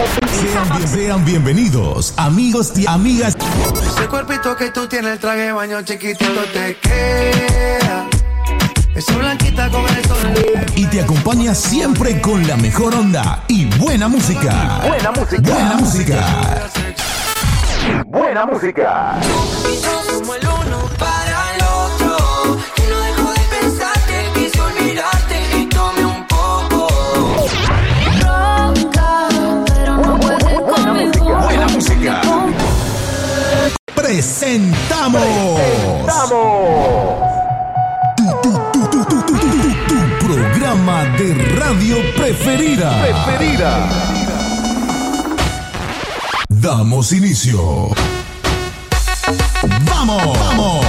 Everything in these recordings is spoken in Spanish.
Sean bienvenidos, amigos y amigas. Ese cuerpito que tú tienes, el traje de baño chiquitito te queda. Esa blanquita con el sol. Y te acompaña siempre con la mejor onda y buena música. Buena música. Buena música. Buena música. Y yo como el uno para el otro. Que no dejo de pensarte, quise olvidarte y tomé un poco. Ronca, pero no puedes conmigo. Buena música. Presentamos. Tu programa de radio preferida. Damos inicio. ¡Vamos!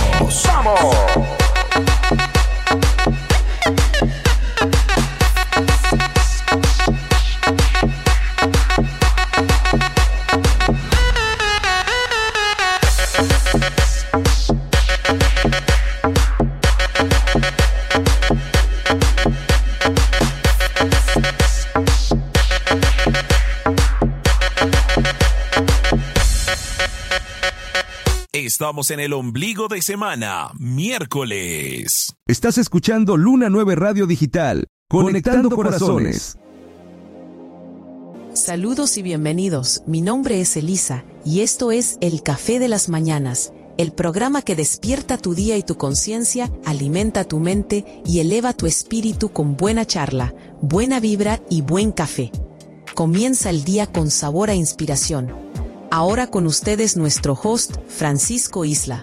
Estamos en el ombligo de semana, miércoles. Estás escuchando Luna 9 Radio Digital, conectando corazones. Saludos y bienvenidos. Mi nombre es Elisa y esto es El Café de las Mañanas, el programa que despierta tu día y tu conciencia, alimenta tu mente y eleva tu espíritu con buena charla, buena vibra y buen café. Comienza el día con sabor a inspiración. Ahora con ustedes nuestro host, Francisco Isla.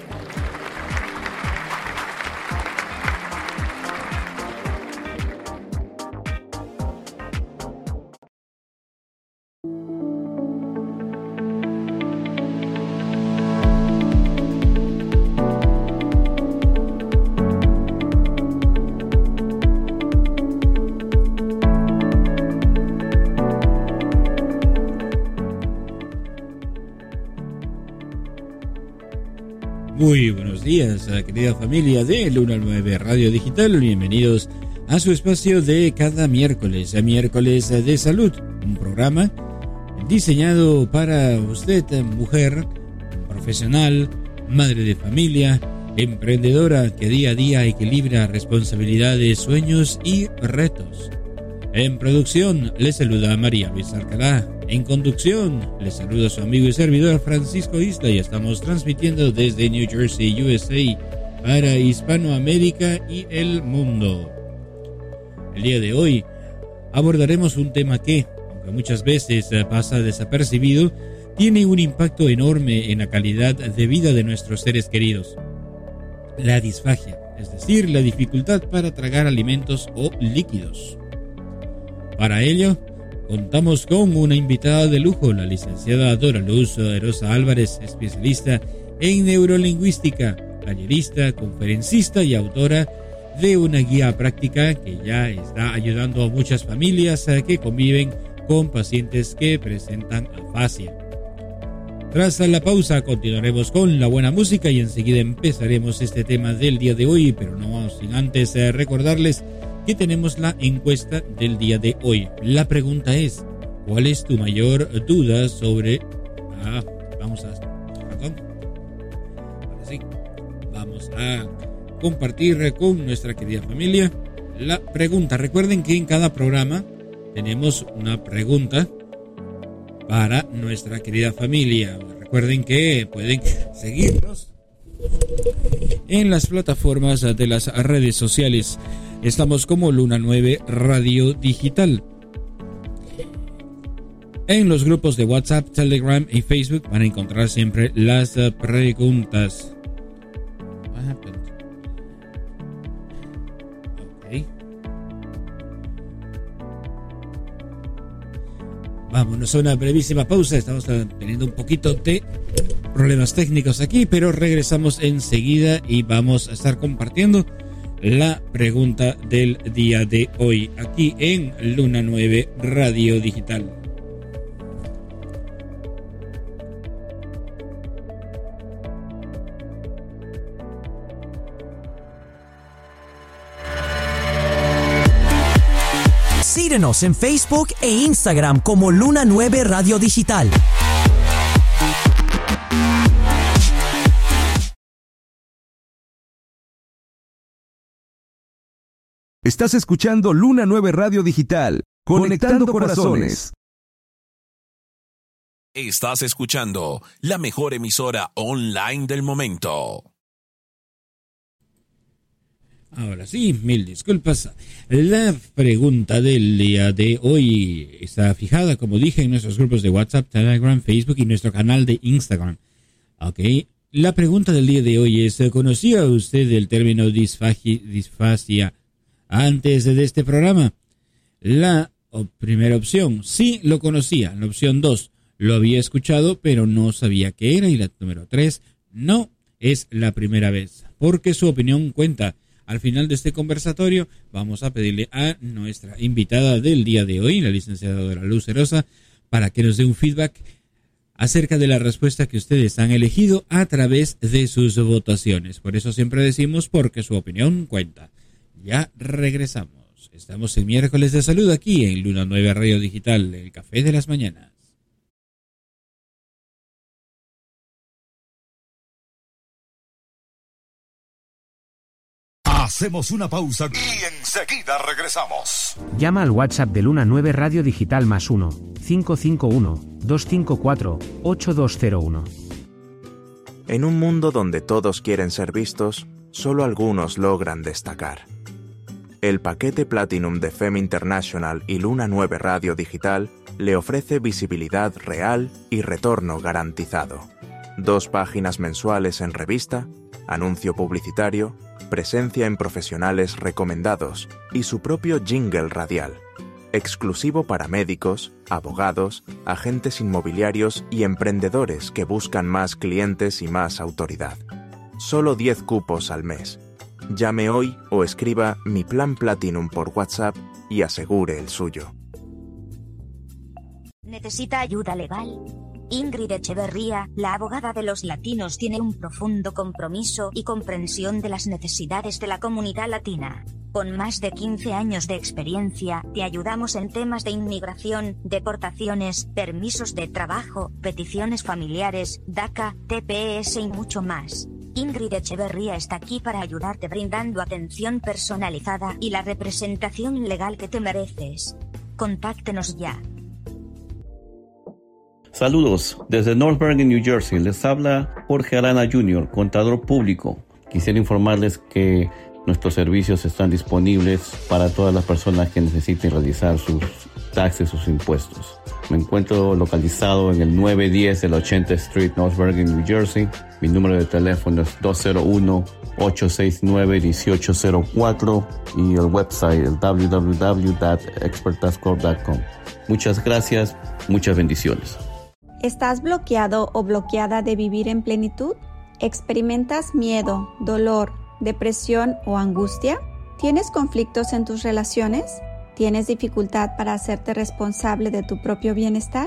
Muy buenos días, querida familia de Luna 9 Radio Digital. Bienvenidos a su espacio de cada miércoles de salud. Un programa diseñado para usted, mujer, profesional, madre de familia, emprendedora que día a día equilibra responsabilidades, sueños y retos. En producción les saluda María Luisa Alcalá. En conducción les saluda su amigo y servidor Francisco Isla y estamos transmitiendo desde New Jersey, USA para Hispanoamérica y el mundo. El día de hoy abordaremos un tema que, aunque muchas veces pasa desapercibido, tiene un impacto enorme en la calidad de vida de nuestros seres queridos. La disfagia, es decir, la dificultad para tragar alimentos o líquidos. Para ello, contamos con una invitada de lujo, la licenciada Dora Luz Rosa Álvarez, especialista en neurolingüística, tallerista, conferencista y autora de una guía práctica que ya está ayudando a muchas familias que conviven con pacientes que presentan afasia. Tras la pausa continuaremos con la buena música y enseguida empezaremos este tema del día de hoy, pero no sin antes recordarles que tenemos la encuesta del día de hoy. La pregunta es, ¿cuál es tu mayor duda sobre... Vamos a compartir con nuestra querida familia la pregunta. Recuerden que en cada programa tenemos una pregunta para nuestra querida familia. Recuerden que pueden seguirnos en las plataformas de las redes sociales. Estamos como Luna 9 Radio Digital. En los grupos de WhatsApp, Telegram y Facebook van a encontrar siempre las preguntas. Okay. Vámonos a una brevísima pausa. Estamos teniendo un poquito de problemas técnicos aquí, pero regresamos enseguida y vamos a estar compartiendo la pregunta del día de hoy aquí en Luna 9 Radio Digital. Mírenos en Facebook e Instagram como Luna 9 Radio Digital. Estás escuchando Luna 9 Radio Digital, conectando corazones. Estás escuchando la mejor emisora online del momento. Ahora sí, mil disculpas. La pregunta del día de hoy está fijada, como dije, en nuestros grupos de WhatsApp, Telegram, Facebook y nuestro canal de Instagram. Ok. La pregunta del día de hoy es, ¿conocía usted el término disfasia antes de este programa? La primera opción, sí lo conocía. La opción 2, lo había escuchado, pero no sabía qué era. Y la número 3, no, es la primera vez, porque su opinión cuenta. Al final de este conversatorio vamos a pedirle a nuestra invitada del día de hoy, la licenciada Dora Luz Cerosa, para que nos dé un feedback acerca de la respuesta que ustedes han elegido a través de sus votaciones. Por eso siempre decimos, porque su opinión cuenta. Ya regresamos. Estamos en miércoles de salud aquí en Luna 9 Radio Digital, el Café de las Mañanas. Hacemos una pausa y enseguida regresamos. Llama al WhatsApp de Luna 9 Radio Digital +1 551 254 8201. En un mundo donde todos quieren ser vistos, solo algunos logran destacar. El paquete Platinum de FEM International y Luna 9 Radio Digital le ofrece visibilidad real y retorno garantizado. 2 páginas mensuales en revista, anuncio publicitario, presencia en profesionales recomendados y su propio jingle radial, exclusivo para médicos, abogados, agentes inmobiliarios y emprendedores que buscan más clientes y más autoridad. Solo 10 cupos al mes. Llame hoy o escriba Mi Plan Platinum por WhatsApp y asegure el suyo. ¿Necesita ayuda legal? Ingrid Echeverría, la abogada de los latinos, tiene un profundo compromiso y comprensión de las necesidades de la comunidad latina. Con más de 15 años de experiencia, te ayudamos en temas de inmigración, deportaciones, permisos de trabajo, peticiones familiares, DACA, TPS y mucho más. Ingrid Echeverría está aquí para ayudarte brindando atención personalizada y la representación legal que te mereces. Contáctenos ya. Saludos, desde North Bergen, New Jersey, les habla Jorge Arana Jr., contador público. Quisiera informarles que nuestros servicios están disponibles para todas las personas que necesiten realizar sus taxes, sus impuestos. Me encuentro localizado en el 910 de la 80th Street, North Bergen, New Jersey. Mi número de teléfono es 201-869-1804 y el website es www.expertaxcorp.com. Muchas gracias, muchas bendiciones. ¿Estás bloqueado o bloqueada de vivir en plenitud? ¿Experimentas miedo, dolor, depresión o angustia? ¿Tienes conflictos en tus relaciones? ¿Tienes dificultad para hacerte responsable de tu propio bienestar?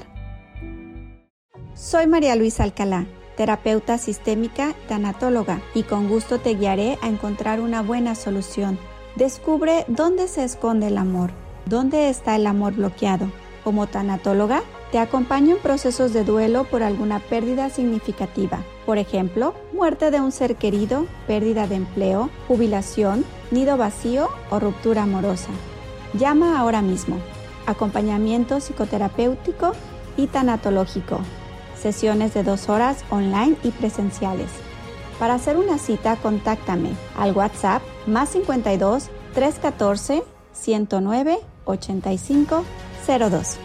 Soy María Luisa Alcalá, terapeuta sistémica, tanatóloga, y con gusto te guiaré a encontrar una buena solución. Descubre dónde se esconde el amor, dónde está el amor bloqueado. Como tanatóloga, te acompaño en procesos de duelo por alguna pérdida significativa. Por ejemplo, muerte de un ser querido, pérdida de empleo, jubilación, nido vacío o ruptura amorosa. Llama ahora mismo. Acompañamiento psicoterapéutico y tanatológico. Sesiones de 2 horas online y presenciales. Para hacer una cita, contáctame al WhatsApp +52 314 109 85 02.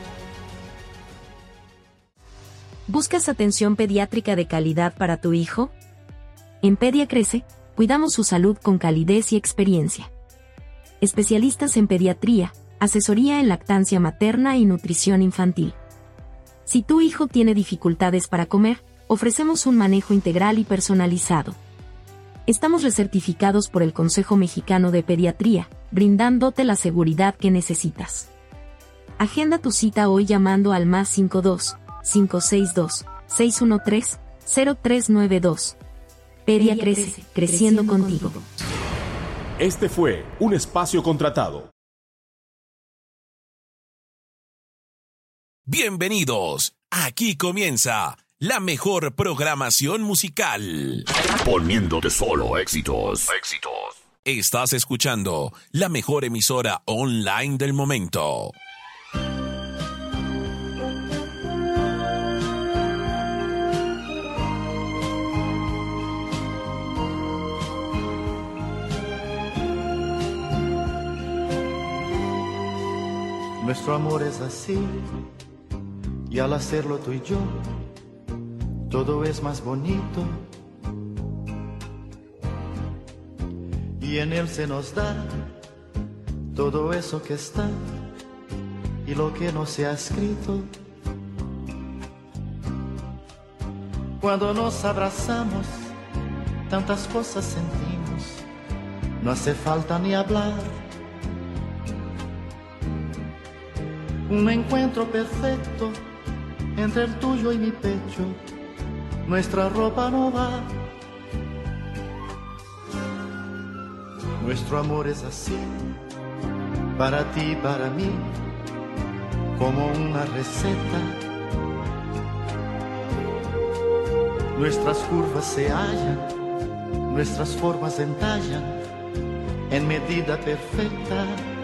¿Buscas atención pediátrica de calidad para tu hijo? En Pedia Crece, cuidamos su salud con calidez y experiencia. Especialistas en pediatría, asesoría en lactancia materna y nutrición infantil. Si tu hijo tiene dificultades para comer, ofrecemos un manejo integral y personalizado. Estamos recertificados por el Consejo Mexicano de Pediatría, brindándote la seguridad que necesitas. Agenda tu cita hoy llamando al +52 562 613 0392. Pedia Crece, creciendo contigo. Este fue un espacio contratado. Bienvenidos. Aquí comienza la mejor programación musical. Poniéndote solo éxitos. Estás escuchando la mejor emisora online del momento. Nuestro amor es así, y al hacerlo tú y yo, todo es más bonito. Y en él se nos da todo eso que está y lo que no se ha escrito. Cuando nos abrazamos, tantas cosas sentimos, no hace falta ni hablar. Un encuentro perfecto entre el tuyo y mi pecho, nuestra ropa no va. Nuestro amor es así, para ti y para mí, como una receta. Nuestras curvas se hallan, nuestras formas entallan en medida perfecta.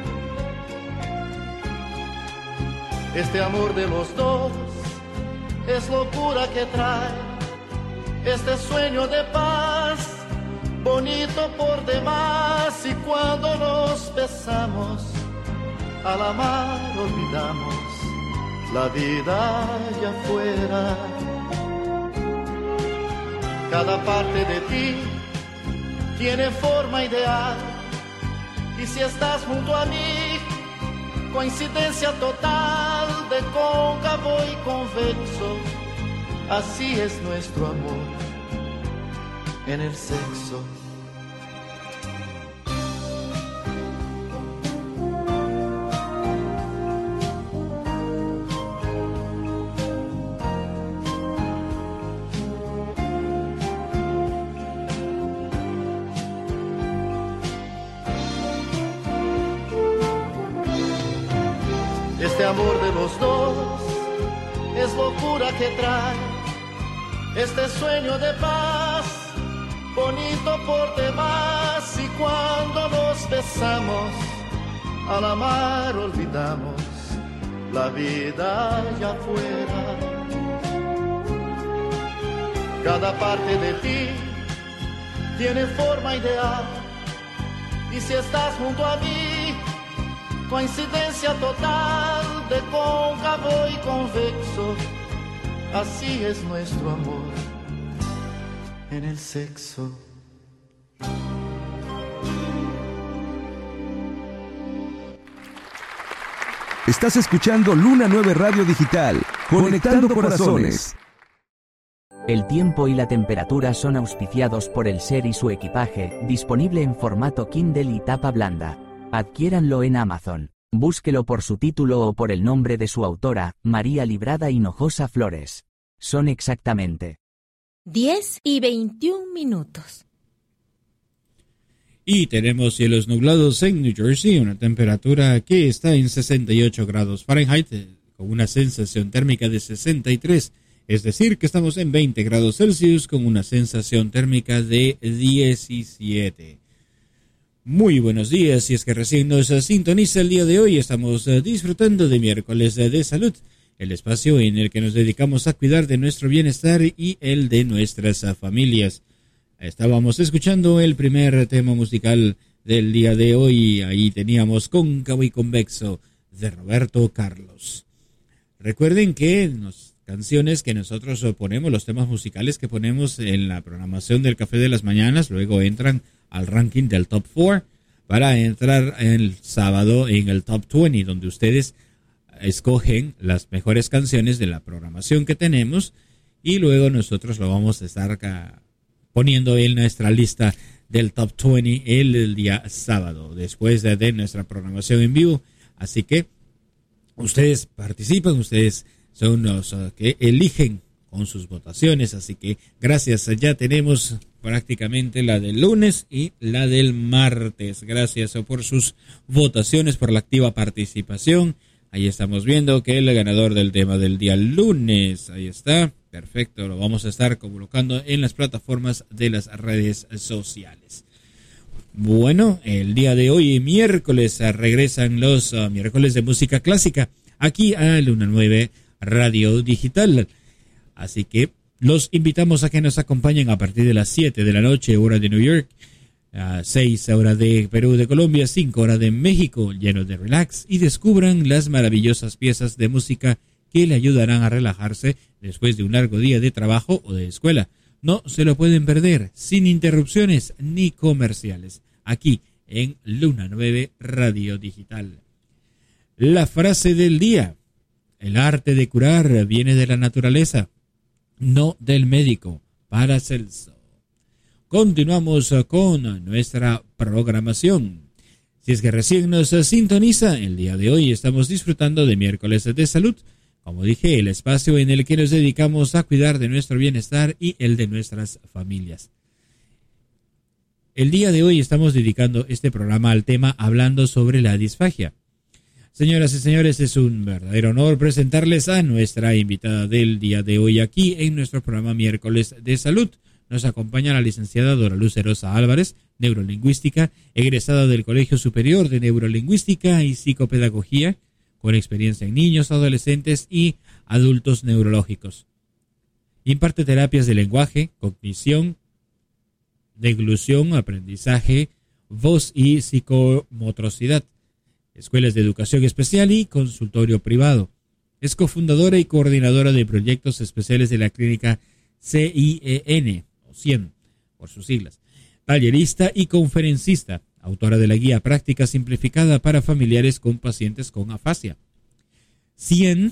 Este amor de los dos es locura que trae este sueño de paz, bonito por demás. Y cuando nos besamos, al amar olvidamos la vida allá afuera. Cada parte de ti tiene forma ideal, y si estás junto a mí, coincidencia total de cóncavo y convexo. Así es nuestro amor en el sexo. Este amor de los dos es locura que trae este sueño de paz, bonito por demás. Y cuando nos besamos, al amar olvidamos la vida allá afuera. Cada parte de ti tiene forma ideal, y si estás junto a mí, coincidencia total de cóncavo y convexo. Así es nuestro amor en el sexo. Estás escuchando Luna 9 Radio Digital, conectando corazones. El tiempo y la temperatura son auspiciados por el Ser y su equipaje, disponible en formato Kindle y tapa blanda. Adquiéranlo en Amazon. Búsquelo por su título o por el nombre de su autora, María Librada Hinojosa Flores. Son exactamente 10:21. Y tenemos cielos nublados en New Jersey, una temperatura que está en 68 grados Fahrenheit, con una sensación térmica de 63, es decir, que estamos en 20 grados Celsius con una sensación térmica de 17. Muy buenos días, si es que recién nos sintoniza el día de hoy, estamos disfrutando de miércoles de salud, el espacio en el que nos dedicamos a cuidar de nuestro bienestar y el de nuestras familias. Estábamos escuchando el primer tema musical del día de hoy, ahí teníamos Cóncavo y Convexo de Roberto Carlos. Recuerden que canciones que nosotros ponemos, los temas musicales que ponemos en la programación del Café de las Mañanas, luego entran al ranking del Top 4 para entrar el sábado en el Top 20, donde ustedes escogen las mejores canciones de la programación que tenemos y luego nosotros lo vamos a estar poniendo en nuestra lista del Top 20 el día sábado, después de nuestra programación en vivo. Así que ustedes participan, ustedes son los que eligen con sus votaciones, así que gracias, ya tenemos prácticamente la del lunes y la del martes. Gracias por sus votaciones, por la activa participación. Ahí estamos viendo que el ganador del tema del día lunes, ahí está, perfecto, lo vamos a estar colocando en las plataformas de las redes sociales. Bueno, el día de hoy, miércoles, regresan los miércoles de música clásica aquí a Luna 9 Radio Digital. Así que los invitamos a que nos acompañen a partir de las 7 de la noche, hora de New York, 6 horas de Perú, de Colombia, 5 horas de México, llenos de relax, y descubran las maravillosas piezas de música que le ayudarán a relajarse después de un largo día de trabajo o de escuela. No se lo pueden perder, sin interrupciones ni comerciales, aquí en Luna 9 Radio Digital. La frase del día: el arte de curar viene de la naturaleza, no del médico. Paracelso. Continuamos con nuestra programación. Si es que recién nos sintoniza, el día de hoy estamos disfrutando de miércoles de salud. Como dije, el espacio en el que nos dedicamos a cuidar de nuestro bienestar y el de nuestras familias. El día de hoy estamos dedicando este programa al tema hablando sobre la disfagia. Señoras y señores, es un verdadero honor presentarles a nuestra invitada del día de hoy aquí en nuestro programa Miércoles de Salud. Nos acompaña la licenciada Dora Luz Erosa Álvarez, neurolingüística, egresada del Colegio Superior de Neurolingüística y Psicopedagogía, con experiencia en niños, adolescentes y adultos neurológicos. Imparte terapias de lenguaje, cognición, deglución, aprendizaje, voz y psicomotricidad, escuelas de educación especial y consultorio privado. Es cofundadora y coordinadora de proyectos especiales de la clínica CIEN, o 100 por sus siglas, tallerista y conferencista, autora de la guía práctica simplificada para familiares con pacientes con afasia. CIEN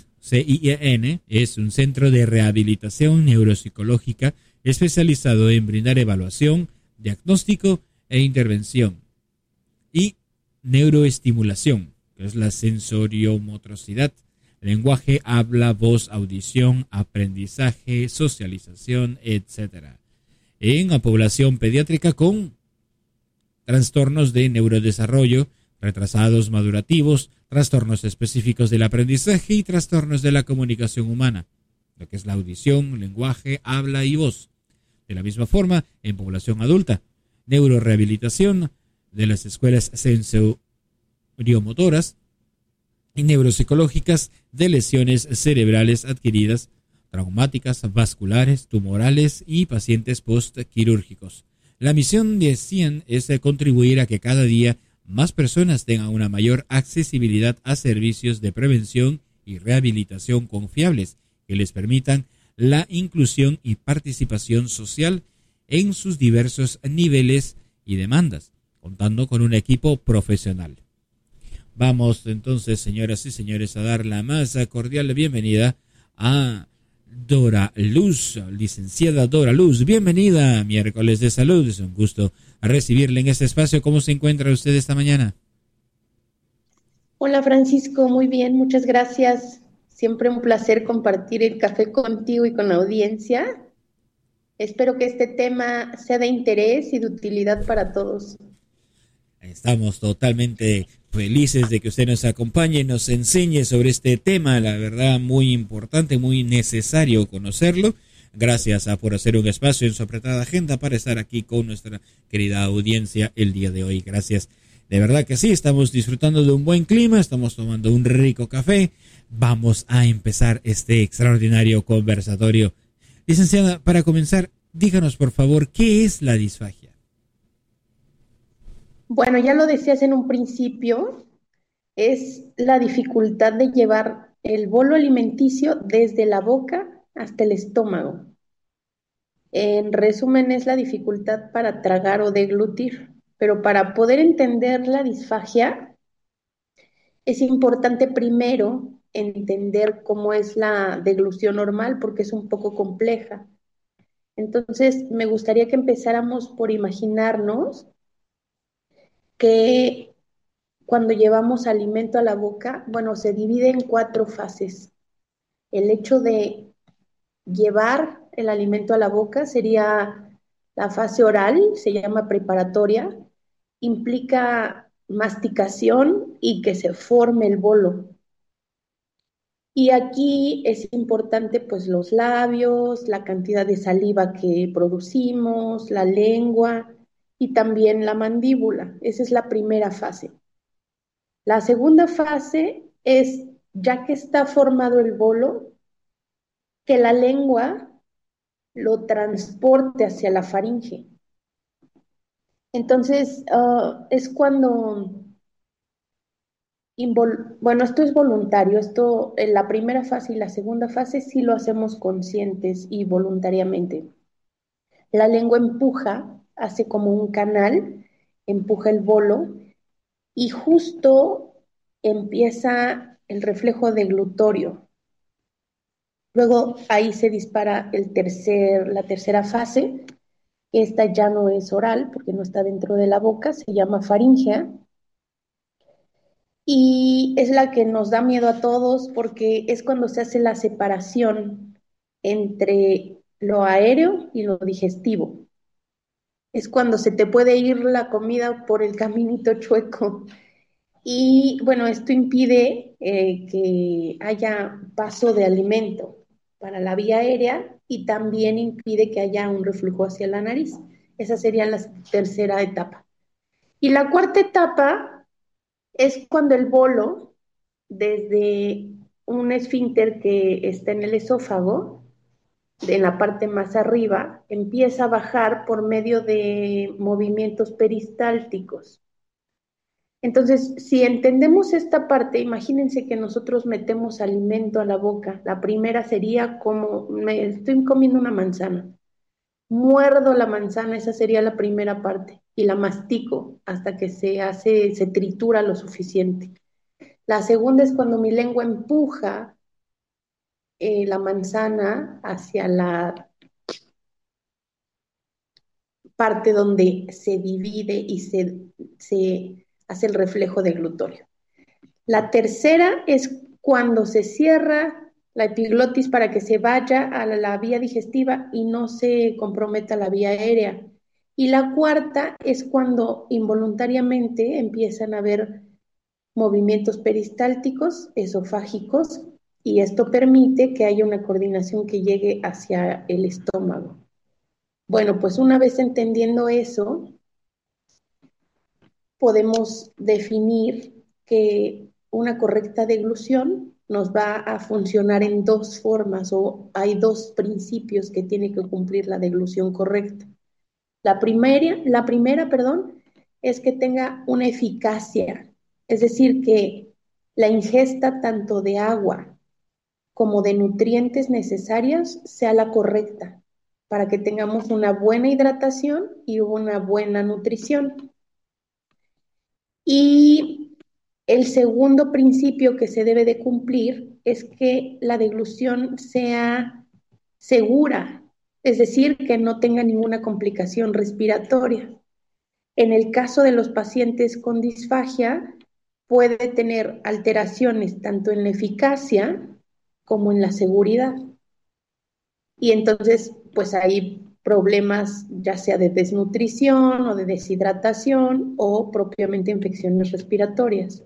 es un centro de rehabilitación neuropsicológica especializado en brindar evaluación, diagnóstico e intervención, y neuroestimulación, que es la sensoriomotricidad, lenguaje, habla, voz, audición, aprendizaje, socialización, etc. En la población pediátrica con trastornos de neurodesarrollo, retrasados madurativos, trastornos específicos del aprendizaje y trastornos de la comunicación humana, lo que es la audición, lenguaje, habla y voz. De la misma forma, en población adulta, neurorehabilitación de las escuelas sensoriomotoras y neuropsicológicas de lesiones cerebrales adquiridas, traumáticas, vasculares, tumorales y pacientes postquirúrgicos. La misión de CIEN es contribuir a que cada día más personas tengan una mayor accesibilidad a servicios de prevención y rehabilitación confiables que les permitan la inclusión y participación social en sus diversos niveles y demandas, contando con un equipo profesional. Vamos entonces, señoras y señores, a dar la más cordial bienvenida a Dora Luz, licenciada Dora Luz. Bienvenida a Miércoles de Salud. Es un gusto recibirle en este espacio. ¿Cómo se encuentra usted esta mañana? Hola, Francisco, muy bien, muchas gracias. Siempre un placer compartir el café contigo y con la audiencia. Espero que este tema sea de interés y de utilidad para todos. Estamos totalmente felices de que usted nos acompañe y nos enseñe sobre este tema, la verdad muy importante, muy necesario conocerlo. Gracias por hacer un espacio en su apretada agenda para estar aquí con nuestra querida audiencia el día de hoy. Gracias. De verdad que sí, estamos disfrutando de un buen clima, estamos tomando un rico café. Vamos a empezar este extraordinario conversatorio. Licenciada, para comenzar, díganos por favor, ¿qué es la disfagia? Bueno, ya lo decías en un principio, es la dificultad de llevar el bolo alimenticio desde la boca hasta el estómago. En resumen, es la dificultad para tragar o deglutir. Pero para poder entender la disfagia, es importante primero entender cómo es la deglución normal, porque es un poco compleja. Entonces, me gustaría que empezáramos por imaginarnos que cuando llevamos alimento a la boca, bueno, se divide en 4 fases. El hecho de llevar el alimento a la boca sería la fase oral, se llama preparatoria, implica masticación y que se forme el bolo. Y aquí es importante pues los labios, la cantidad de saliva que producimos, la lengua y también la mandíbula. Esa es la primera fase. La segunda fase es, ya que está formado el bolo, que la lengua lo transporte hacia la faringe. Entonces, es cuando, bueno, esto es voluntario, esto en la primera fase y la segunda fase sí lo hacemos conscientes y voluntariamente. La lengua empuja, hace como un canal, empuja el bolo y justo empieza el reflejo deglutorio. Luego ahí se dispara la tercera fase. Esta ya no es oral porque no está dentro de la boca, se llama faríngea. Y es la que nos da miedo a todos porque es cuando se hace la separación entre lo aéreo y lo digestivo. Es cuando se te puede ir la comida por el caminito chueco. Y bueno, esto impide que haya paso de alimento para la vía aérea y también impide que haya un reflujo hacia la nariz. Esa sería la tercera etapa. Y la cuarta etapa es cuando el bolo, desde un esfínter que está en el esófago, en la parte más arriba, empieza a bajar por medio de movimientos peristálticos. Entonces, si entendemos esta parte, imagínense que nosotros metemos alimento a la boca. La primera sería como, me estoy comiendo una manzana. Muerdo la manzana, esa sería la primera parte, y la mastico hasta que se tritura lo suficiente. La segunda es cuando mi lengua empuja la manzana hacia la parte donde se divide y se hace el reflejo deglutorio. La tercera es cuando se cierra la epiglotis para que se vaya a la vía digestiva y no se comprometa la vía aérea. Y la cuarta es cuando involuntariamente empiezan a haber movimientos peristálticos, esofágicos, y esto permite que haya una coordinación que llegue hacia el estómago. Bueno, pues una vez entendiendo eso, podemos definir que una correcta deglución nos va a funcionar en dos formas, o hay dos principios que tiene que cumplir la deglución correcta. La primera, es que tenga una eficacia, es decir, que la ingesta tanto de agua como de nutrientes necesarios sea la correcta para que tengamos una buena hidratación y una buena nutrición. Y el segundo principio que se debe de cumplir es que la deglución sea segura, es decir, que no tenga ninguna complicación respiratoria. En el caso de los pacientes con disfagia, puede tener alteraciones tanto en la eficacia como en la seguridad. Y entonces, pues hay problemas ya sea de desnutrición o de deshidratación o propiamente infecciones respiratorias.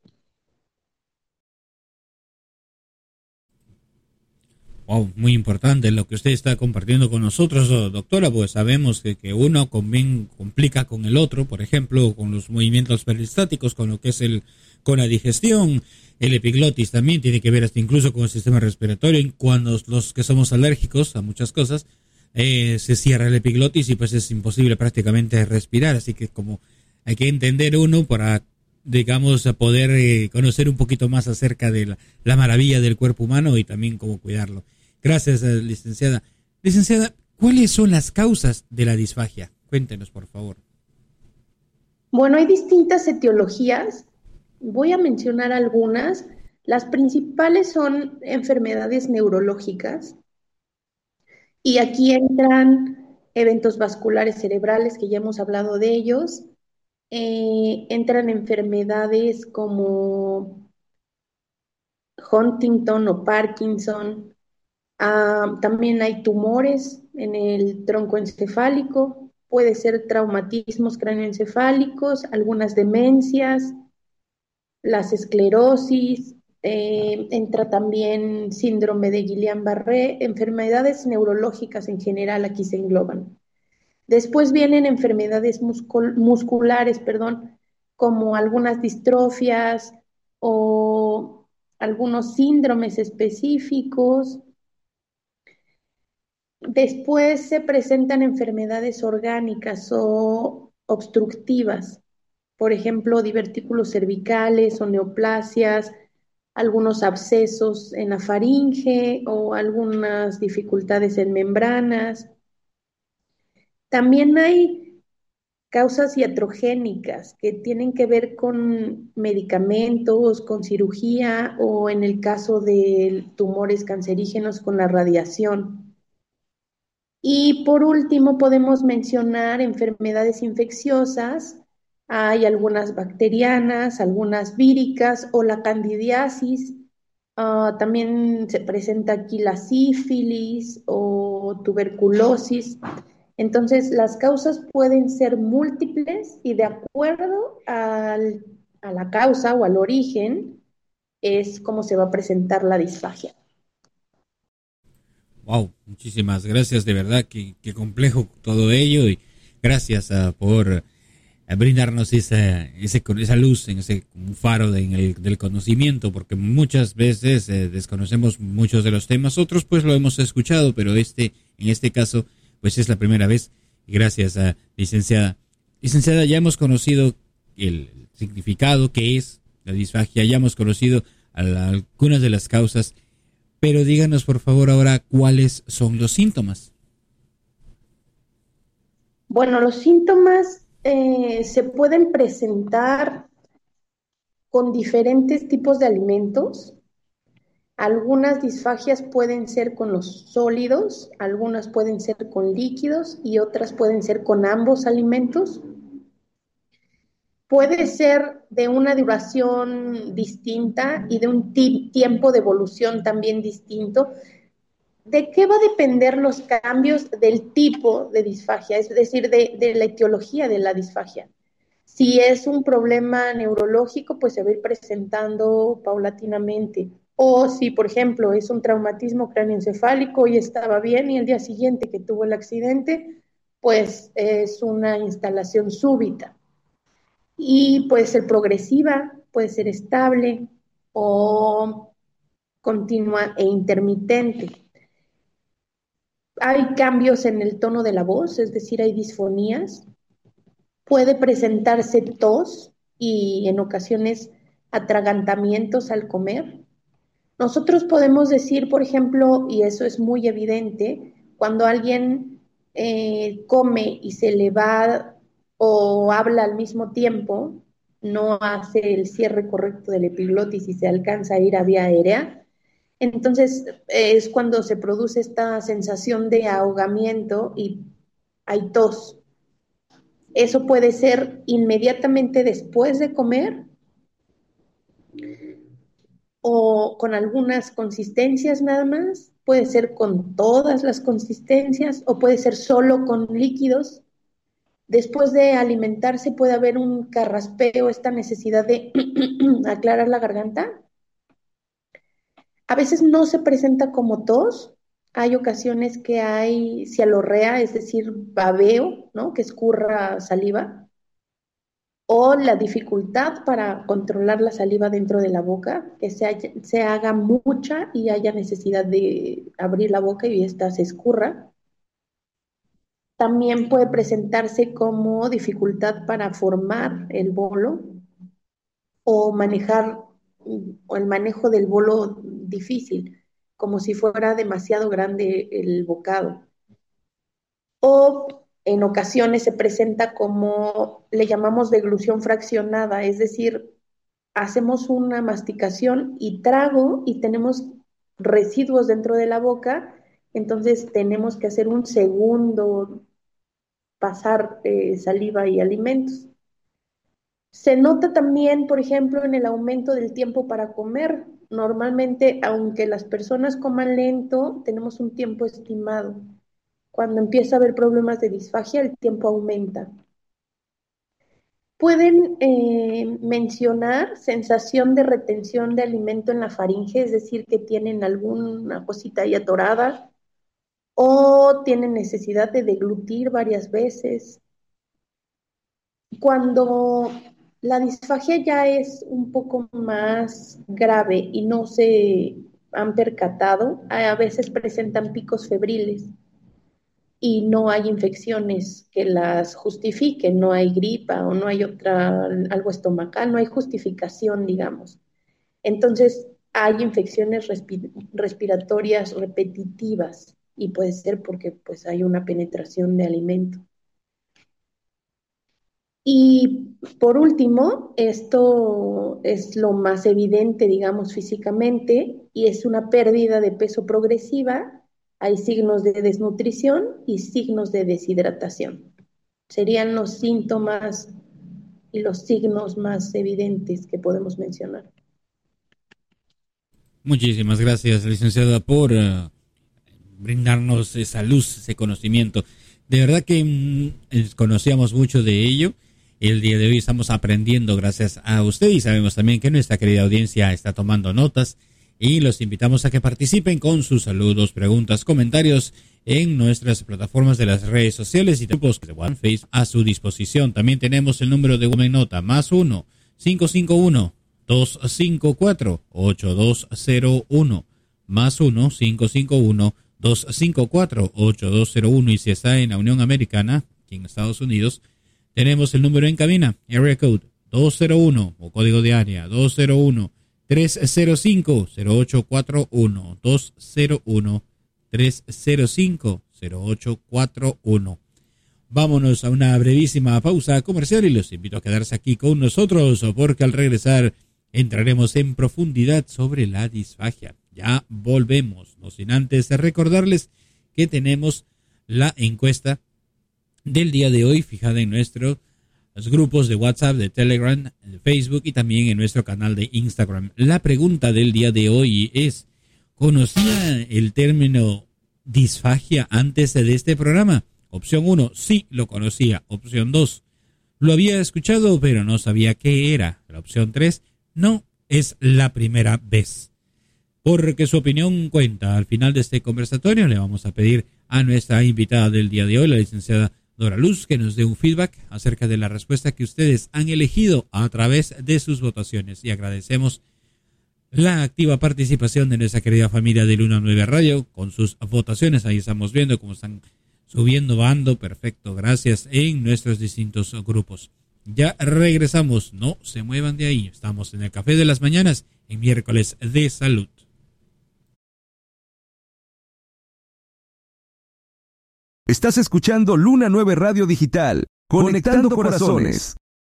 Wow, muy importante lo que usted está compartiendo con nosotros, doctora, pues sabemos que uno complica con el otro, por ejemplo, con los movimientos peristáticos, con lo que es con la digestión. El epiglotis también tiene que ver hasta incluso con el sistema respiratorio. Y cuando los que somos alérgicos a muchas cosas, se cierra el epiglotis y pues es imposible prácticamente respirar. Así que como hay que entender uno para, digamos, poder conocer un poquito más acerca de la maravilla del cuerpo humano y también cómo cuidarlo. Gracias, licenciada. Licenciada, ¿cuáles son las causas de la disfagia? Cuéntenos, por favor. Bueno, hay distintas etiologías. Voy a mencionar algunas. Las principales son enfermedades neurológicas. Y aquí entran eventos vasculares cerebrales, que ya hemos hablado de ellos. Entran enfermedades como Huntington o Parkinson. También hay tumores en el tronco encefálico, puede ser traumatismos cráneoencefálicos, algunas demencias, las esclerosis, entra también síndrome de Guillain-Barré, enfermedades neurológicas en general aquí se engloban. Después vienen enfermedades musculares, como algunas distrofias o algunos síndromes específicos. Después se presentan enfermedades orgánicas o obstructivas, por ejemplo, divertículos cervicales o neoplasias, algunos abscesos en la faringe o algunas dificultades en membranas. También hay causas iatrogénicas que tienen que ver con medicamentos, con cirugía o en el caso de tumores cancerígenos con la radiación. Y por último podemos mencionar enfermedades infecciosas. Hay algunas bacterianas, algunas víricas o la candidiasis. También se presenta aquí la sífilis o tuberculosis. Entonces, las causas pueden ser múltiples y de acuerdo a la causa o al origen es como se va a presentar la disfagia. Wow, muchísimas gracias, de verdad, qué complejo todo ello, y gracias por brindarnos esa luz, un faro del conocimiento, porque muchas veces desconocemos muchos de los temas, otros pues lo hemos escuchado, pero en este caso pues es la primera vez. Gracias a licenciada. Licenciada, ya hemos conocido el significado que es la disfagia, ya hemos conocido algunas de las causas, pero díganos por favor ahora cuáles son los síntomas. Bueno, los síntomas se pueden presentar con diferentes tipos de alimentos. Algunas disfagias pueden ser con los sólidos, algunas pueden ser con líquidos y otras pueden ser con ambos alimentos. Puede ser de una duración distinta y de un tiempo de evolución también distinto. ¿De qué va a depender los cambios del tipo de disfagia? Es decir, de la etiología de la disfagia. Si es un problema neurológico, pues se va a ir presentando paulatinamente. O si, por ejemplo, es un traumatismo cráneoencefálico y estaba bien y el día siguiente que tuvo el accidente, pues es una instalación súbita. Y puede ser progresiva, puede ser estable o continua e intermitente. Hay cambios en el tono de la voz, es decir, hay disfonías. Puede presentarse tos y en ocasiones atragantamientos al comer. Nosotros podemos decir, por ejemplo, y eso es muy evidente, cuando alguien come y se le va o habla al mismo tiempo, no hace el cierre correcto del epiglotis y se alcanza a ir a vía aérea, entonces es cuando se produce esta sensación de ahogamiento y hay tos. Eso puede ser inmediatamente después de comer o con algunas consistencias nada más, puede ser con todas las consistencias o puede ser solo con líquidos. Después de alimentarse puede haber un carraspeo, esta necesidad de aclarar la garganta. A veces no se presenta como tos, hay ocasiones que hay cialorrea, es decir, babeo, ¿no? Que escurra saliva, o la dificultad para controlar la saliva dentro de la boca, que se haga mucha y haya necesidad de abrir la boca y esta se escurra. También puede presentarse como dificultad para formar el bolo o el manejo del bolo difícil, como si fuera demasiado grande el bocado. O en ocasiones se presenta como, le llamamos deglución fraccionada, es decir, hacemos una masticación y trago y tenemos residuos dentro de la boca, entonces tenemos que hacer un segundo pasar saliva y alimentos. Se nota también, por ejemplo, en el aumento del tiempo para comer. Normalmente, aunque las personas coman lento, tenemos un tiempo estimado. Cuando empieza a haber problemas de disfagia, el tiempo aumenta. Pueden mencionar sensación de retención de alimento en la faringe, es decir, que tienen alguna cosita ahí atorada, o tienen necesidad de deglutir varias veces. Cuando la disfagia ya es un poco más grave y no se han percatado, a veces presentan picos febriles y no hay infecciones que las justifiquen, no hay gripa o no hay algo estomacal, no hay justificación, digamos. Entonces, hay infecciones respiratorias repetitivas y puede ser porque pues, hay una penetración de alimento. Y por último, esto es lo más evidente, digamos, físicamente, y es una pérdida de peso progresiva. Hay signos de desnutrición y signos de deshidratación. Serían los síntomas y los signos más evidentes que podemos mencionar. Muchísimas gracias, licenciada, por brindarnos esa luz, ese conocimiento. De verdad que conocíamos mucho de ello. El día de hoy estamos aprendiendo gracias a usted y sabemos también que nuestra querida audiencia está tomando notas y los invitamos a que participen con sus saludos, preguntas, comentarios en nuestras plataformas de las redes sociales y grupos de Facebook a su disposición. También tenemos el número de Women Nota, +1 551 254 8201, +1 551 254 8201, y si está en la Unión Americana, aquí en Estados Unidos, tenemos el número en cabina, area code 201 o código de área 201-305-0841, 201-305-0841. Vámonos a una brevísima pausa comercial y los invito a quedarse aquí con nosotros porque al regresar entraremos en profundidad sobre la disfagia. Ya volvemos, no sin antes recordarles que tenemos la encuesta del día de hoy fijada en nuestros grupos de WhatsApp, de Telegram, de Facebook y también en nuestro canal de Instagram. La pregunta del día de hoy es: ¿conocía el término disfagia antes de este programa? Opción 1, sí, lo conocía. Opción 2, lo había escuchado pero no sabía qué era. La opción 3, no, es la primera vez. Porque su opinión cuenta. Al final de este conversatorio le vamos a pedir a nuestra invitada del día de hoy, la licenciada Dora Luz, que nos dé un feedback acerca de la respuesta que ustedes han elegido a través de sus votaciones. Y agradecemos la activa participación de nuestra querida familia de Luna 9 Radio con sus votaciones. Ahí estamos viendo cómo están subiendo bando. Perfecto, gracias, en nuestros distintos grupos. Ya regresamos, no se muevan de ahí. Estamos en el Café de las Mañanas, en miércoles de salud. Estás escuchando Luna 9 Radio Digital, conectando corazones.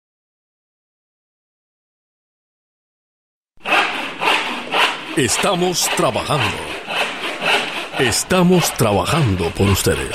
Estamos trabajando. Estamos trabajando por ustedes.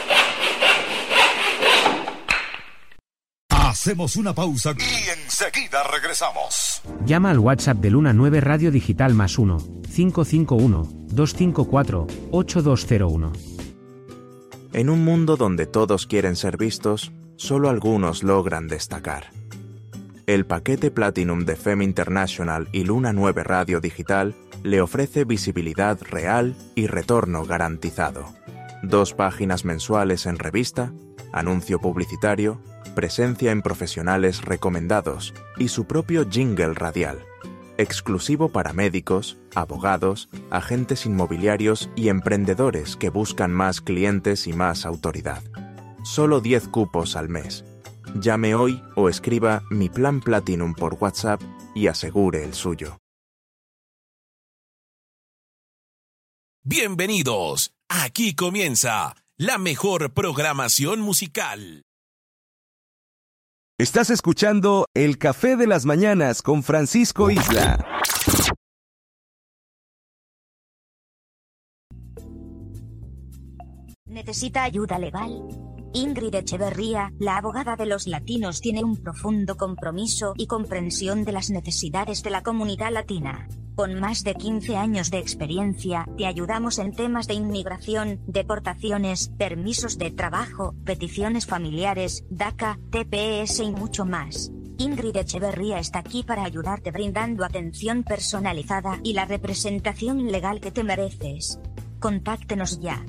Hacemos una pausa y enseguida regresamos. Llama al WhatsApp de Luna 9 Radio Digital +1 551 254 8201. En un mundo donde todos quieren ser vistos, solo algunos logran destacar. El paquete Platinum de FEM International y Luna 9 Radio Digital le ofrece visibilidad real y retorno garantizado. 2 páginas mensuales en revista, anuncio publicitario, presencia en profesionales recomendados y su propio jingle radial, exclusivo para médicos, abogados, agentes inmobiliarios y emprendedores que buscan más clientes y más autoridad. Solo 10 cupos al mes. Llame hoy o escriba Mi Plan Platinum por WhatsApp y asegure el suyo. Bienvenidos. Aquí comienza la mejor programación musical. Estás escuchando El Café de las Mañanas con Francisco Isla. ¿Necesita ayuda legal? Ingrid Echeverría, la abogada de los latinos, tiene un profundo compromiso y comprensión de las necesidades de la comunidad latina. Con más de 15 años de experiencia, te ayudamos en temas de inmigración, deportaciones, permisos de trabajo, peticiones familiares, DACA, TPS y mucho más. Ingrid Echeverría está aquí para ayudarte brindando atención personalizada y la representación legal que te mereces. Contáctenos ya.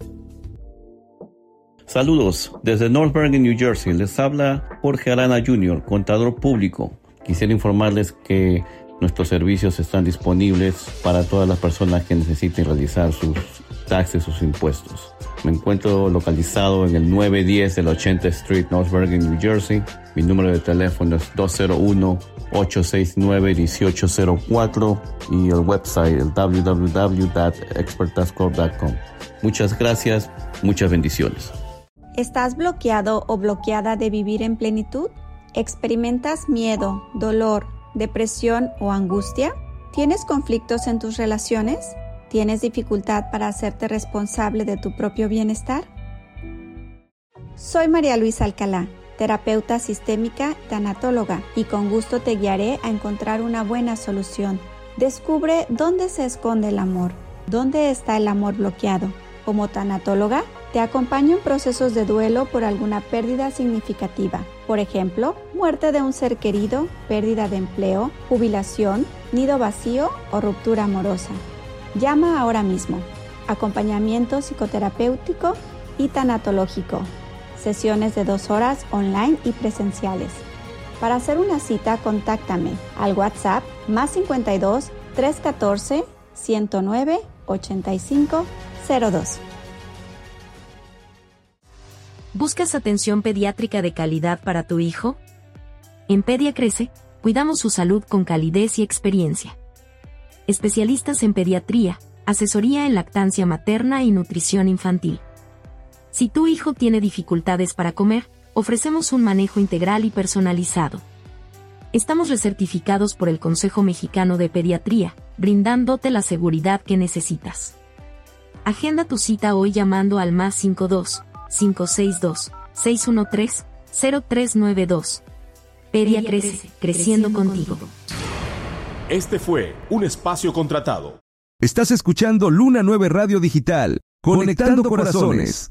Saludos, desde North Bergen, New Jersey, les habla Jorge Arana Jr., contador público. Quisiera informarles que nuestros servicios están disponibles para todas las personas que necesiten realizar sus taxes, sus impuestos. Me encuentro localizado en el 910 de la 80th Street, North Bergen, New Jersey. Mi número de teléfono es 201-869-1804 y el website el www.expertascorp.com. Muchas gracias, muchas bendiciones. ¿Estás bloqueado o bloqueada de vivir en plenitud? ¿Experimentas miedo, dolor, depresión o angustia? ¿Tienes conflictos en tus relaciones? ¿Tienes dificultad para hacerte responsable de tu propio bienestar? Soy María Luisa Alcalá, terapeuta sistémica, tanatóloga, y con gusto te guiaré a encontrar una buena solución. Descubre dónde se esconde el amor, dónde está el amor bloqueado. Como tanatóloga, te acompaño en procesos de duelo por alguna pérdida significativa. Por ejemplo, muerte de un ser querido, pérdida de empleo, jubilación, nido vacío o ruptura amorosa. Llama ahora mismo. Acompañamiento psicoterapéutico y tanatológico. Sesiones de 2 horas online y presenciales. Para hacer una cita, contáctame al WhatsApp +52 314 109 85 02. ¿Buscas atención pediátrica de calidad para tu hijo? En Pedia Crece, cuidamos su salud con calidez y experiencia. Especialistas en pediatría, asesoría en lactancia materna y nutrición infantil. Si tu hijo tiene dificultades para comer, ofrecemos un manejo integral y personalizado. Estamos recertificados por el Consejo Mexicano de Pediatría, brindándote la seguridad que necesitas. Agenda tu cita hoy llamando al +52 562 613 0392. Pedia Crece, creciendo contigo. Este fue un espacio contratado. Estás escuchando Luna 9 Radio Digital, conectando corazones.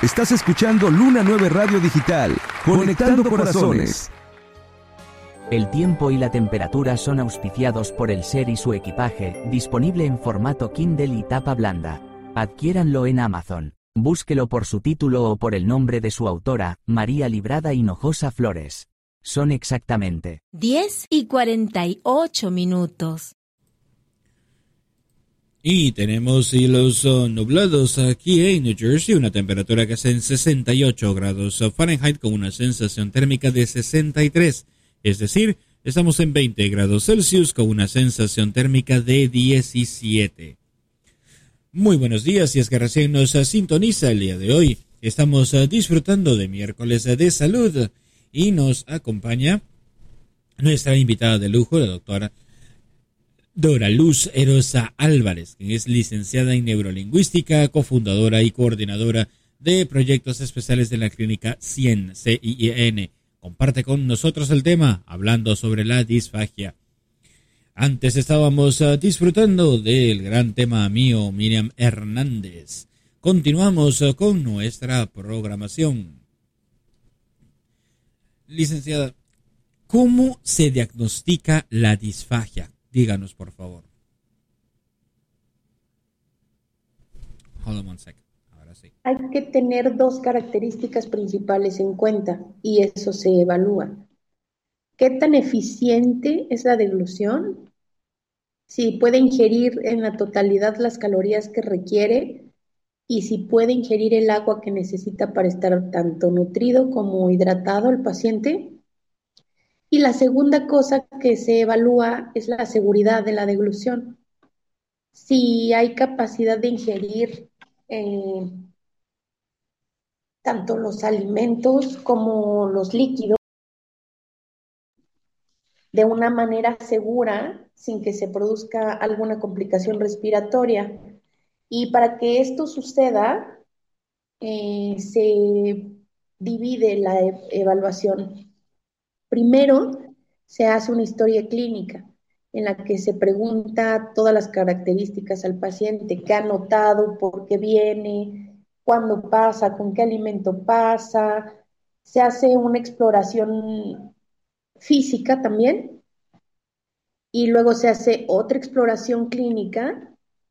Estás escuchando Luna 9 Radio Digital, conectando corazones. El tiempo y la temperatura son auspiciados por el SER y su equipaje, disponible en formato Kindle y tapa blanda. Adquiéranlo en Amazon. Búsquelo por su título o por el nombre de su autora, María Librada Hinojosa Flores. Son exactamente 10:48. Y tenemos cielos nublados aquí en New Jersey, una temperatura que está en 68 grados Fahrenheit con una sensación térmica de 63. Es decir, estamos en 20 grados Celsius con una sensación térmica de 17. Muy buenos días, si es que recién nos sintoniza el día de hoy. Estamos disfrutando de miércoles de salud y nos acompaña nuestra invitada de lujo, la doctora Dora Luz Erosa Álvarez, quien es licenciada en neurolingüística, cofundadora y coordinadora de proyectos especiales de la clínica CIEN, CIEN. Comparte con nosotros el tema, hablando sobre la disfagia. Antes estábamos disfrutando del gran tema mío, Miriam Hernández. Continuamos con nuestra programación. Licenciada, ¿cómo se diagnostica la disfagia? Díganos, por favor. Hold on one second. Ahora sí. Hay que tener dos características principales en cuenta y eso se evalúa. ¿Qué tan eficiente es la deglución? Si puede ingerir en la totalidad las calorías que requiere y si puede ingerir el agua que necesita para estar tanto nutrido como hidratado el paciente. Y la segunda cosa que se evalúa es la seguridad de la deglución. Si hay capacidad de ingerir tanto los alimentos como los líquidos de una manera segura, sin que se produzca alguna complicación respiratoria. Y para que esto suceda, se divide la evaluación. Primero, se hace una historia clínica en la que se pregunta todas las características al paciente, qué ha notado, por qué viene, cuándo pasa, con qué alimento pasa. Se hace una exploración física también y luego se hace otra exploración clínica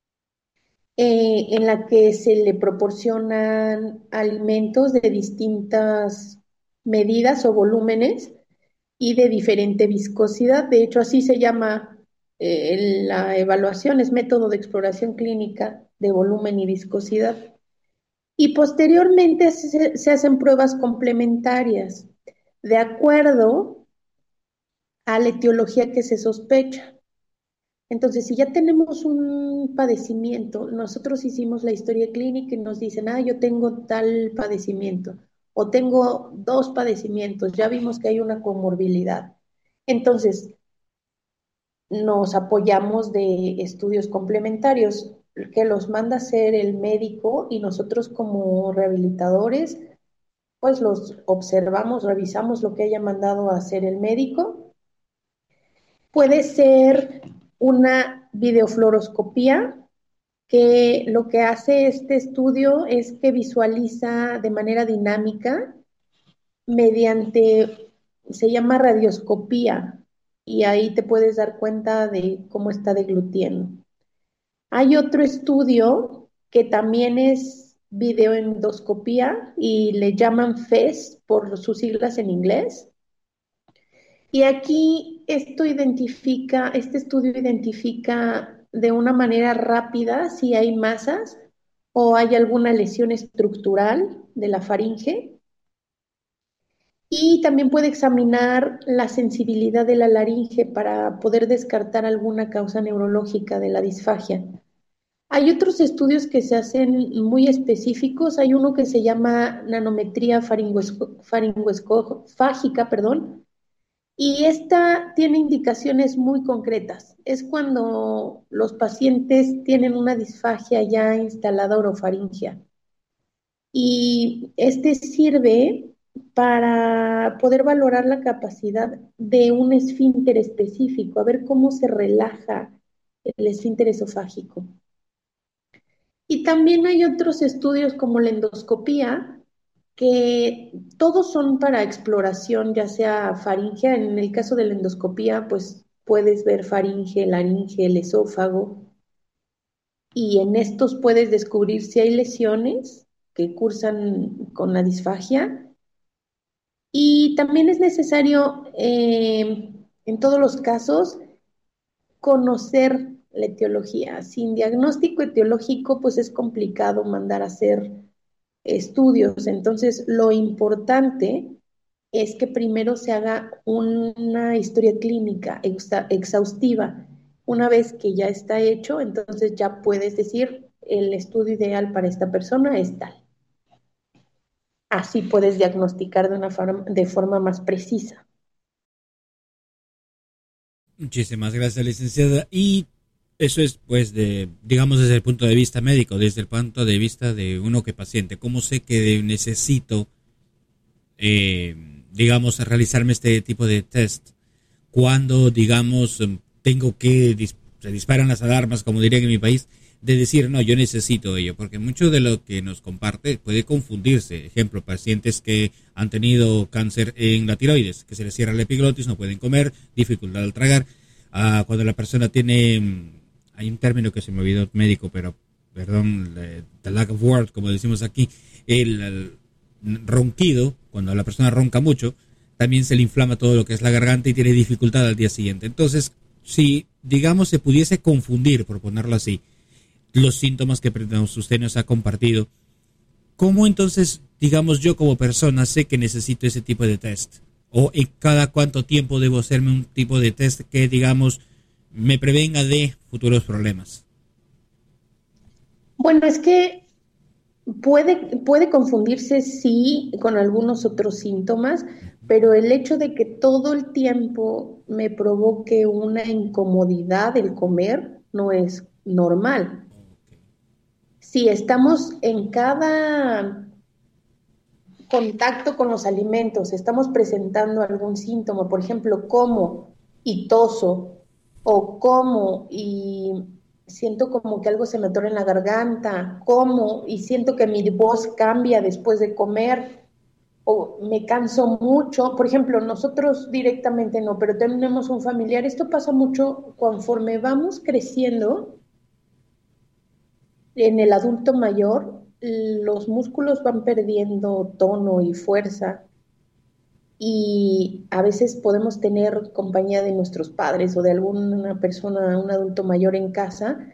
en la que se le proporcionan alimentos de distintas medidas o volúmenes y de diferente viscosidad. De hecho, así se llama la evaluación, es método de exploración clínica de volumen y viscosidad. Y posteriormente se hacen pruebas complementarias de acuerdo a la etiología que se sospecha. Entonces, si ya tenemos un padecimiento, nosotros hicimos la historia clínica y nos dicen, yo tengo tal padecimiento, o tengo 2 padecimientos, ya vimos que hay una comorbilidad. Entonces, nos apoyamos de estudios complementarios que los manda a hacer el médico y nosotros como rehabilitadores, pues los observamos, revisamos lo que haya mandado a hacer el médico. Puede ser una videofluoroscopía, que lo que hace este estudio es que visualiza de manera dinámica mediante, se llama radioscopía, y ahí te puedes dar cuenta de cómo está deglutiendo. Hay otro estudio que también es videoendoscopía y le llaman FES por sus siglas en inglés. Y aquí este estudio identifica de una manera rápida si hay masas o hay alguna lesión estructural de la faringe. Y también puede examinar la sensibilidad de la laringe para poder descartar alguna causa neurológica de la disfagia. Hay otros estudios que se hacen muy específicos. Hay uno que se llama nanometría faringoscópica, y esta tiene indicaciones muy concretas. Es cuando los pacientes tienen una disfagia ya instalada orofaringia. Y este sirve para poder valorar la capacidad de un esfínter específico, a ver cómo se relaja el esfínter esofágico. Y también hay otros estudios como la endoscopía, que todos son para exploración, ya sea faríngea, en el caso de la endoscopía, pues puedes ver faringe, laringe, el esófago, y en estos puedes descubrir si hay lesiones que cursan con la disfagia. Y también es necesario, en todos los casos, conocer la etiología. Sin diagnóstico etiológico, pues es complicado mandar a hacer estudios. Entonces, lo importante es que primero se haga una historia clínica exhaustiva. Una vez que ya está hecho, entonces ya puedes decir, el estudio ideal para esta persona es tal. Así puedes diagnosticar de forma más precisa. Muchísimas gracias, licenciada. Y eso es, pues, digamos, desde el punto de vista médico, desde el punto de vista de uno que paciente. ¿Cómo sé que necesito, digamos, realizarme este tipo de test? Cuando, digamos, tengo que, se disparan las alarmas, como dirían en mi país, de decir, no, yo necesito ello, porque mucho de lo que nos comparte puede confundirse. Ejemplo, pacientes que han tenido cáncer en la tiroides, que se les cierra la epiglotis, no pueden comer, dificultad al tragar. Cuando la persona tiene, hay un término que se me olvidó médico, pero perdón, the lack of word, como decimos aquí, el ronquido, cuando la persona ronca mucho, también se le inflama todo lo que es la garganta y tiene dificultad al día siguiente. Entonces, si, digamos, se pudiese confundir, por ponerlo así, los síntomas que usted nos ha compartido, ¿cómo entonces, digamos, yo como persona sé que necesito ese tipo de test? ¿O en cada cuánto tiempo debo hacerme un tipo de test que, digamos, me prevenga de futuros problemas? Bueno, es que puede confundirse, sí, con algunos otros síntomas, pero el hecho de que todo el tiempo me provoque una incomodidad el comer no es normal. Si estamos en cada contacto con los alimentos, estamos presentando algún síntoma, por ejemplo, como y toso, o como y siento como que algo se me atora en la garganta, como y siento que mi voz cambia después de comer, o me canso mucho. Por ejemplo, nosotros directamente no, pero tenemos un familiar. Esto pasa mucho conforme vamos creciendo. En el adulto mayor, los músculos van perdiendo tono y fuerza, y a veces podemos tener compañía de nuestros padres o de alguna persona, un adulto mayor en casa,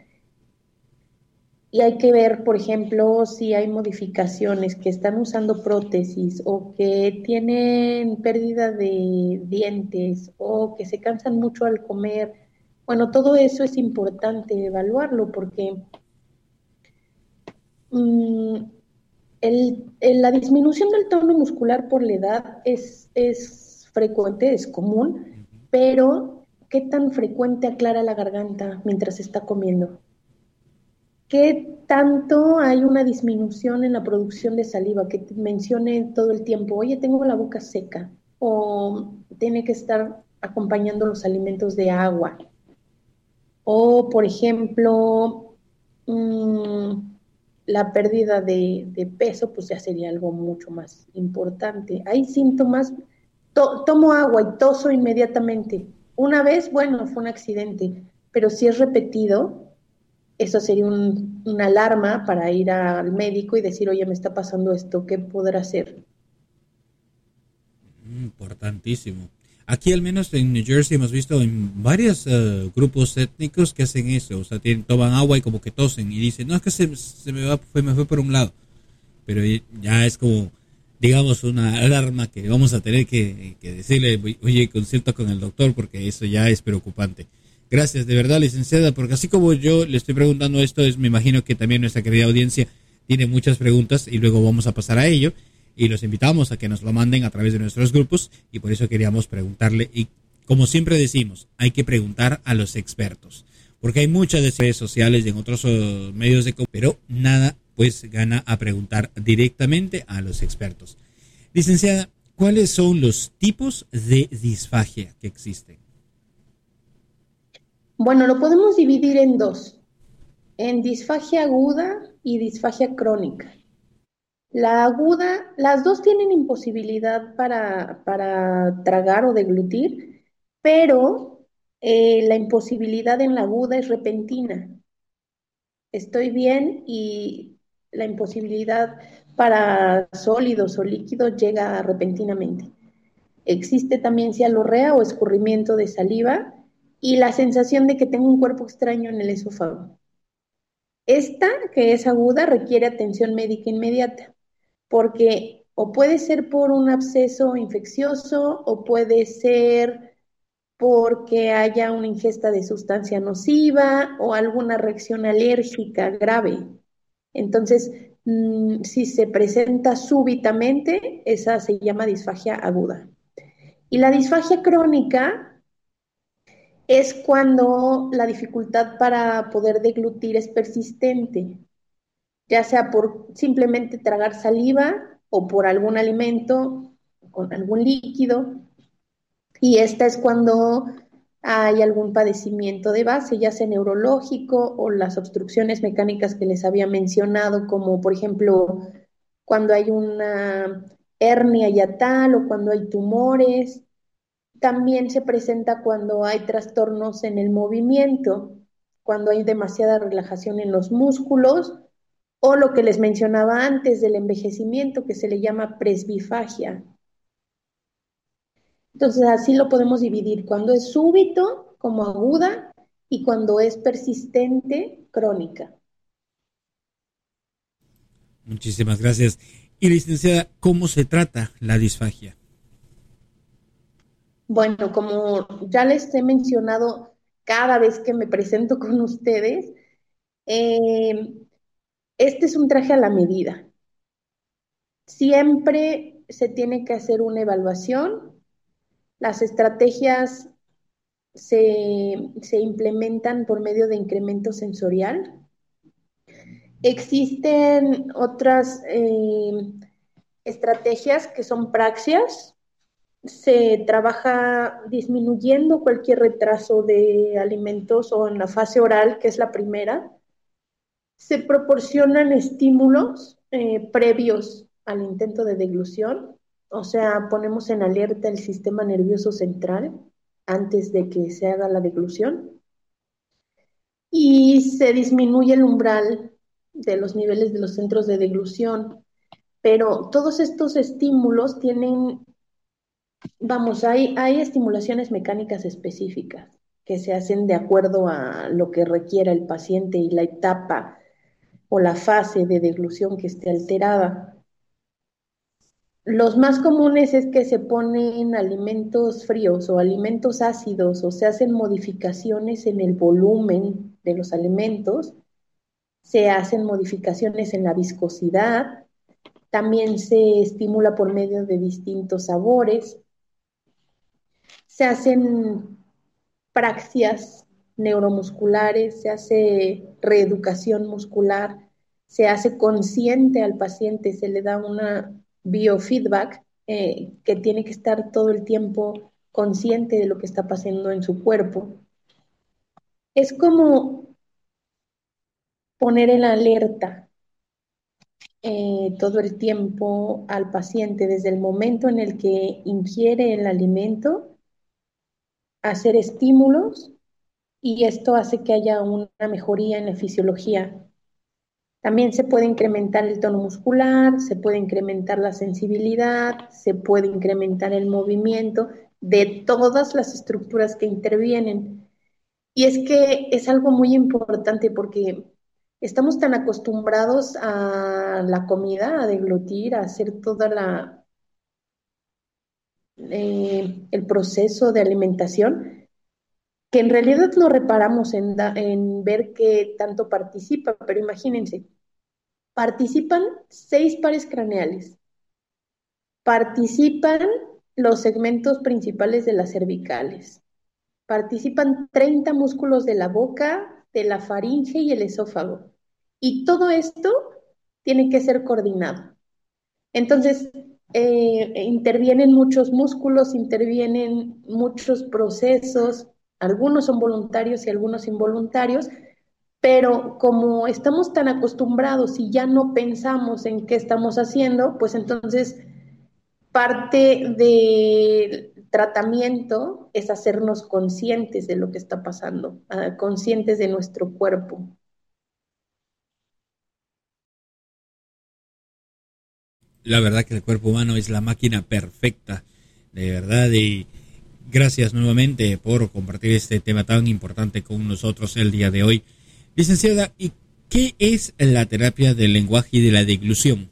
y hay que ver, por ejemplo, si hay modificaciones, que están usando prótesis o que tienen pérdida de dientes o que se cansan mucho al comer. Bueno, todo eso es importante evaluarlo porque la disminución del tono muscular por la edad es frecuente, es común, pero ¿qué tan frecuente aclara la garganta mientras está comiendo? ¿Qué tanto hay una disminución en la producción de saliva? Que te mencione todo el tiempo, oye, tengo la boca seca, o tiene que estar acompañando los alimentos de agua. O, por ejemplo, la pérdida de peso, pues ya sería algo mucho más importante. Hay síntomas, tomo agua y toso inmediatamente. Una vez, bueno, fue un accidente, pero si es repetido, eso sería una alarma para ir al médico y decir, oye, me está pasando esto, ¿qué podrá hacer? Importantísimo. Aquí al menos en New Jersey hemos visto en varios grupos étnicos que hacen eso, o sea, toman agua y como que tosen y dicen, no, es que se me fue por un lado, pero ya es como, digamos, una alarma que vamos a tener que decirle, oye, consulta con el doctor porque eso ya es preocupante. Gracias, de verdad, licenciada, porque así como yo le estoy preguntando esto, me imagino que también nuestra querida audiencia tiene muchas preguntas y luego vamos a pasar a ello. Y los invitamos a que nos lo manden a través de nuestros grupos y por eso queríamos preguntarle. Y como siempre decimos, hay que preguntar a los expertos, porque hay muchas de redes sociales y en otros medios de comunicación, pero nada pues gana a preguntar directamente a los expertos. Licenciada, ¿cuáles son los tipos de disfagia que existen? Bueno, lo podemos dividir en dos, en disfagia aguda y disfagia crónica. La aguda, las dos tienen imposibilidad para tragar o deglutir, pero la imposibilidad en la aguda es repentina. Estoy bien y la imposibilidad para sólidos o líquidos llega repentinamente. Existe también cialorrea o escurrimiento de saliva y la sensación de que tengo un cuerpo extraño en el esófago. Esta, que es aguda, requiere atención médica inmediata, porque o puede ser por un absceso infeccioso o puede ser porque haya una ingesta de sustancia nociva o alguna reacción alérgica grave. Entonces, si se presenta súbitamente, esa se llama disfagia aguda. Y la disfagia crónica es cuando la dificultad para poder deglutir es persistente, ya sea por simplemente tragar saliva o por algún alimento, con algún líquido. Y esta es cuando hay algún padecimiento de base, ya sea neurológico o las obstrucciones mecánicas que les había mencionado, como por ejemplo cuando hay una hernia hiatal o cuando hay tumores. También se presenta cuando hay trastornos en el movimiento, cuando hay demasiada relajación en los músculos, o lo que les mencionaba antes del envejecimiento, que se le llama presbifagia. Entonces así lo podemos dividir, cuando es súbito como aguda y cuando es persistente, crónica. Muchísimas gracias. Y licenciada, ¿cómo se trata la disfagia? Bueno, como ya les he mencionado cada vez que me presento con ustedes, este es un traje a la medida. Siempre se tiene que hacer una evaluación. Las estrategias se implementan por medio de incremento sensorial. Existen otras estrategias que son praxias. Se trabaja disminuyendo cualquier retraso de alimentos o en la fase oral, que es la primera. Se proporcionan estímulos previos al intento de deglución, o sea, ponemos en alerta el sistema nervioso central antes de que se haga la deglución y se disminuye el umbral de los niveles de los centros de deglución, pero todos estos estímulos tienen, hay estimulaciones mecánicas específicas que se hacen de acuerdo a lo que requiera el paciente y la etapa o la fase de deglución que esté alterada. Los más comunes es que se ponen alimentos fríos o alimentos ácidos o se hacen modificaciones en el volumen de los alimentos, se hacen modificaciones en la viscosidad, también se estimula por medio de distintos sabores, se hacen praxias neuromusculares, se hace reeducación muscular, se hace consciente al paciente, se le da una biofeedback que tiene que estar todo el tiempo consciente de lo que está pasando en su cuerpo. Es como poner en alerta todo el tiempo al paciente desde el momento en el que ingiere el alimento, hacer estímulos y esto hace que haya una mejoría en la fisiología. También se puede incrementar el tono muscular, se puede incrementar la sensibilidad, se puede incrementar el movimiento de todas las estructuras que intervienen. Y es que es algo muy importante porque estamos tan acostumbrados a la comida, a deglutir, a hacer toda el proceso de alimentación, que en realidad lo reparamos en ver qué tanto participa, pero imagínense, participan 6 pares craneales, participan los segmentos principales de las cervicales, participan 30 músculos de la boca, de la faringe y el esófago, y todo esto tiene que ser coordinado. Entonces, intervienen muchos músculos, intervienen muchos procesos, algunos son voluntarios y algunos involuntarios, Pero como estamos tan acostumbrados y ya no pensamos en qué estamos haciendo, pues entonces parte del tratamiento es hacernos conscientes de lo que está pasando, conscientes de nuestro cuerpo. La verdad que el cuerpo humano es la máquina perfecta, de verdad, y gracias nuevamente por compartir este tema tan importante con nosotros el día de hoy. Licenciada, ¿y qué es la terapia del lenguaje y de la deglución?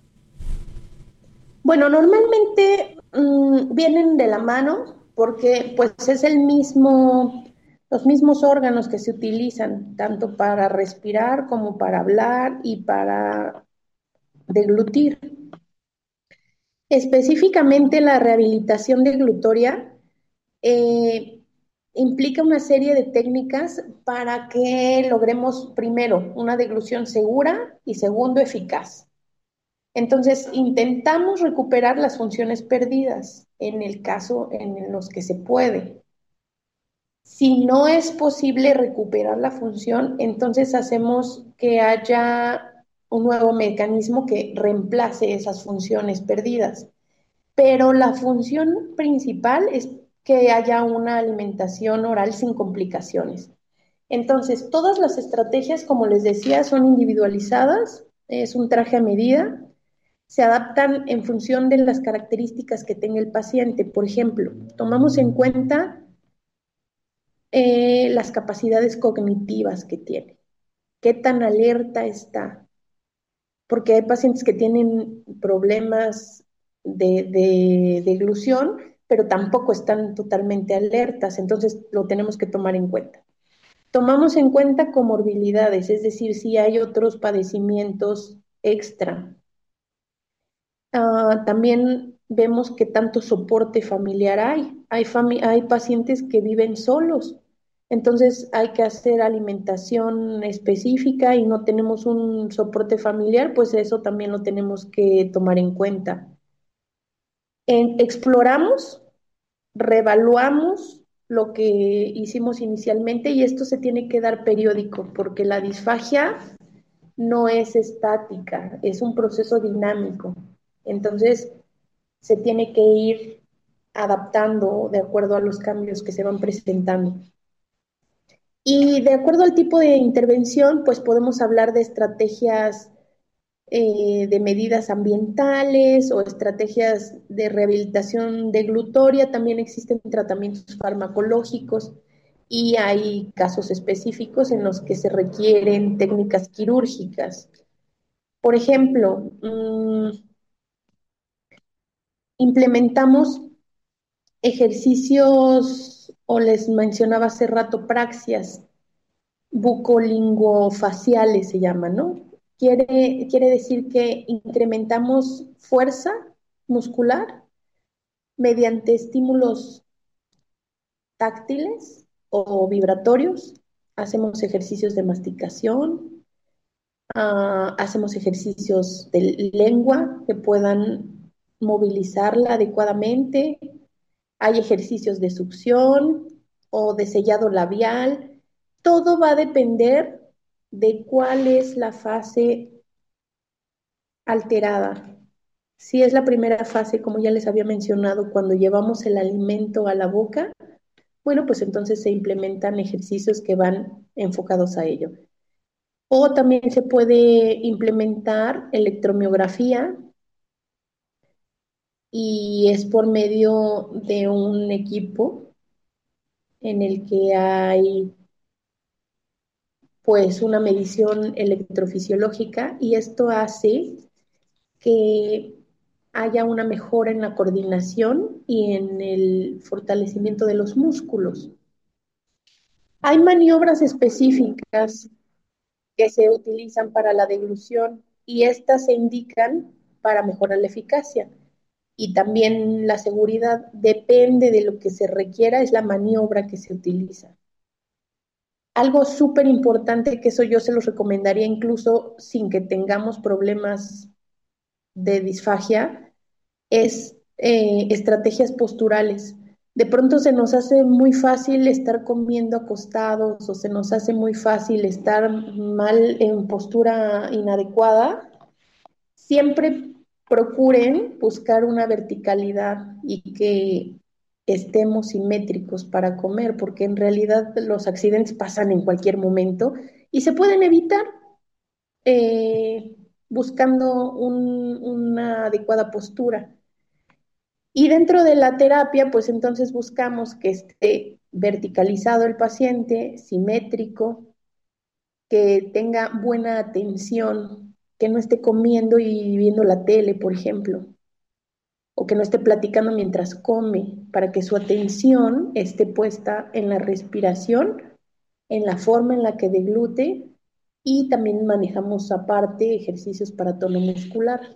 Bueno, normalmente vienen de la mano porque pues es los mismos órganos que se utilizan tanto para respirar como para hablar y para deglutir. Específicamente la rehabilitación deglutoria implica una serie de técnicas para que logremos, primero, una deglución segura y segundo, eficaz. Entonces, intentamos recuperar las funciones perdidas en el caso en los que se puede. Si no es posible recuperar la función, entonces hacemos que haya un nuevo mecanismo que reemplace esas funciones perdidas. Pero la función principal es que haya una alimentación oral sin complicaciones. Entonces, todas las estrategias, como les decía, son individualizadas, es un traje a medida, se adaptan en función de las características que tenga el paciente. Por ejemplo, tomamos en cuenta las capacidades cognitivas que tiene, qué tan alerta está, porque hay pacientes que tienen problemas de deglución, pero tampoco están totalmente alertas, entonces lo tenemos que tomar en cuenta. Tomamos en cuenta comorbilidades, es decir, si hay otros padecimientos extra. También vemos qué tanto soporte familiar hay. Hay pacientes que viven solos, entonces hay que hacer alimentación específica y no tenemos un soporte familiar, pues eso también lo tenemos que tomar en cuenta. Exploramos, reevaluamos lo que hicimos inicialmente y esto se tiene que dar periódico porque la disfagia no es estática, es un proceso dinámico. Entonces se tiene que ir adaptando de acuerdo a los cambios que se van presentando. Y de acuerdo al tipo de intervención, pues podemos hablar de estrategias de medidas ambientales o estrategias de rehabilitación deglutoria. También existen tratamientos farmacológicos y hay casos específicos en los que se requieren técnicas quirúrgicas. Por ejemplo, implementamos ejercicios, o les mencionaba hace rato, praxias bucolinguofaciales se llaman, ¿no? Quiere decir que incrementamos fuerza muscular mediante estímulos táctiles o vibratorios. Hacemos ejercicios de masticación, hacemos ejercicios de lengua que puedan movilizarla adecuadamente. Hay ejercicios de succión o de sellado labial. Todo va a depender de cuál es la fase alterada. Si es la primera fase, como ya les había mencionado, cuando llevamos el alimento a la boca, bueno, pues entonces se implementan ejercicios que van enfocados a ello. O también se puede implementar electromiografía y es por medio de un equipo en el que hay pues una medición electrofisiológica y esto hace que haya una mejora en la coordinación y en el fortalecimiento de los músculos. Hay maniobras específicas que se utilizan para la deglución y estas se indican para mejorar la eficacia y también la seguridad. Depende de lo que se requiera, es la maniobra que se utiliza. Algo súper importante, que eso yo se los recomendaría incluso sin que tengamos problemas de disfagia, es estrategias posturales. De pronto se nos hace muy fácil estar comiendo acostados o se nos hace muy fácil estar mal en postura inadecuada. Siempre procuren buscar una verticalidad y que estemos simétricos para comer, porque en realidad los accidentes pasan en cualquier momento y se pueden evitar buscando una adecuada postura. Y dentro de la terapia, pues entonces buscamos que esté verticalizado el paciente, simétrico, que tenga buena atención, que no esté comiendo y viendo la tele, por ejemplo, o que no esté platicando mientras come, para que su atención esté puesta en la respiración, en la forma en la que deglute, y también manejamos aparte ejercicios para tono muscular.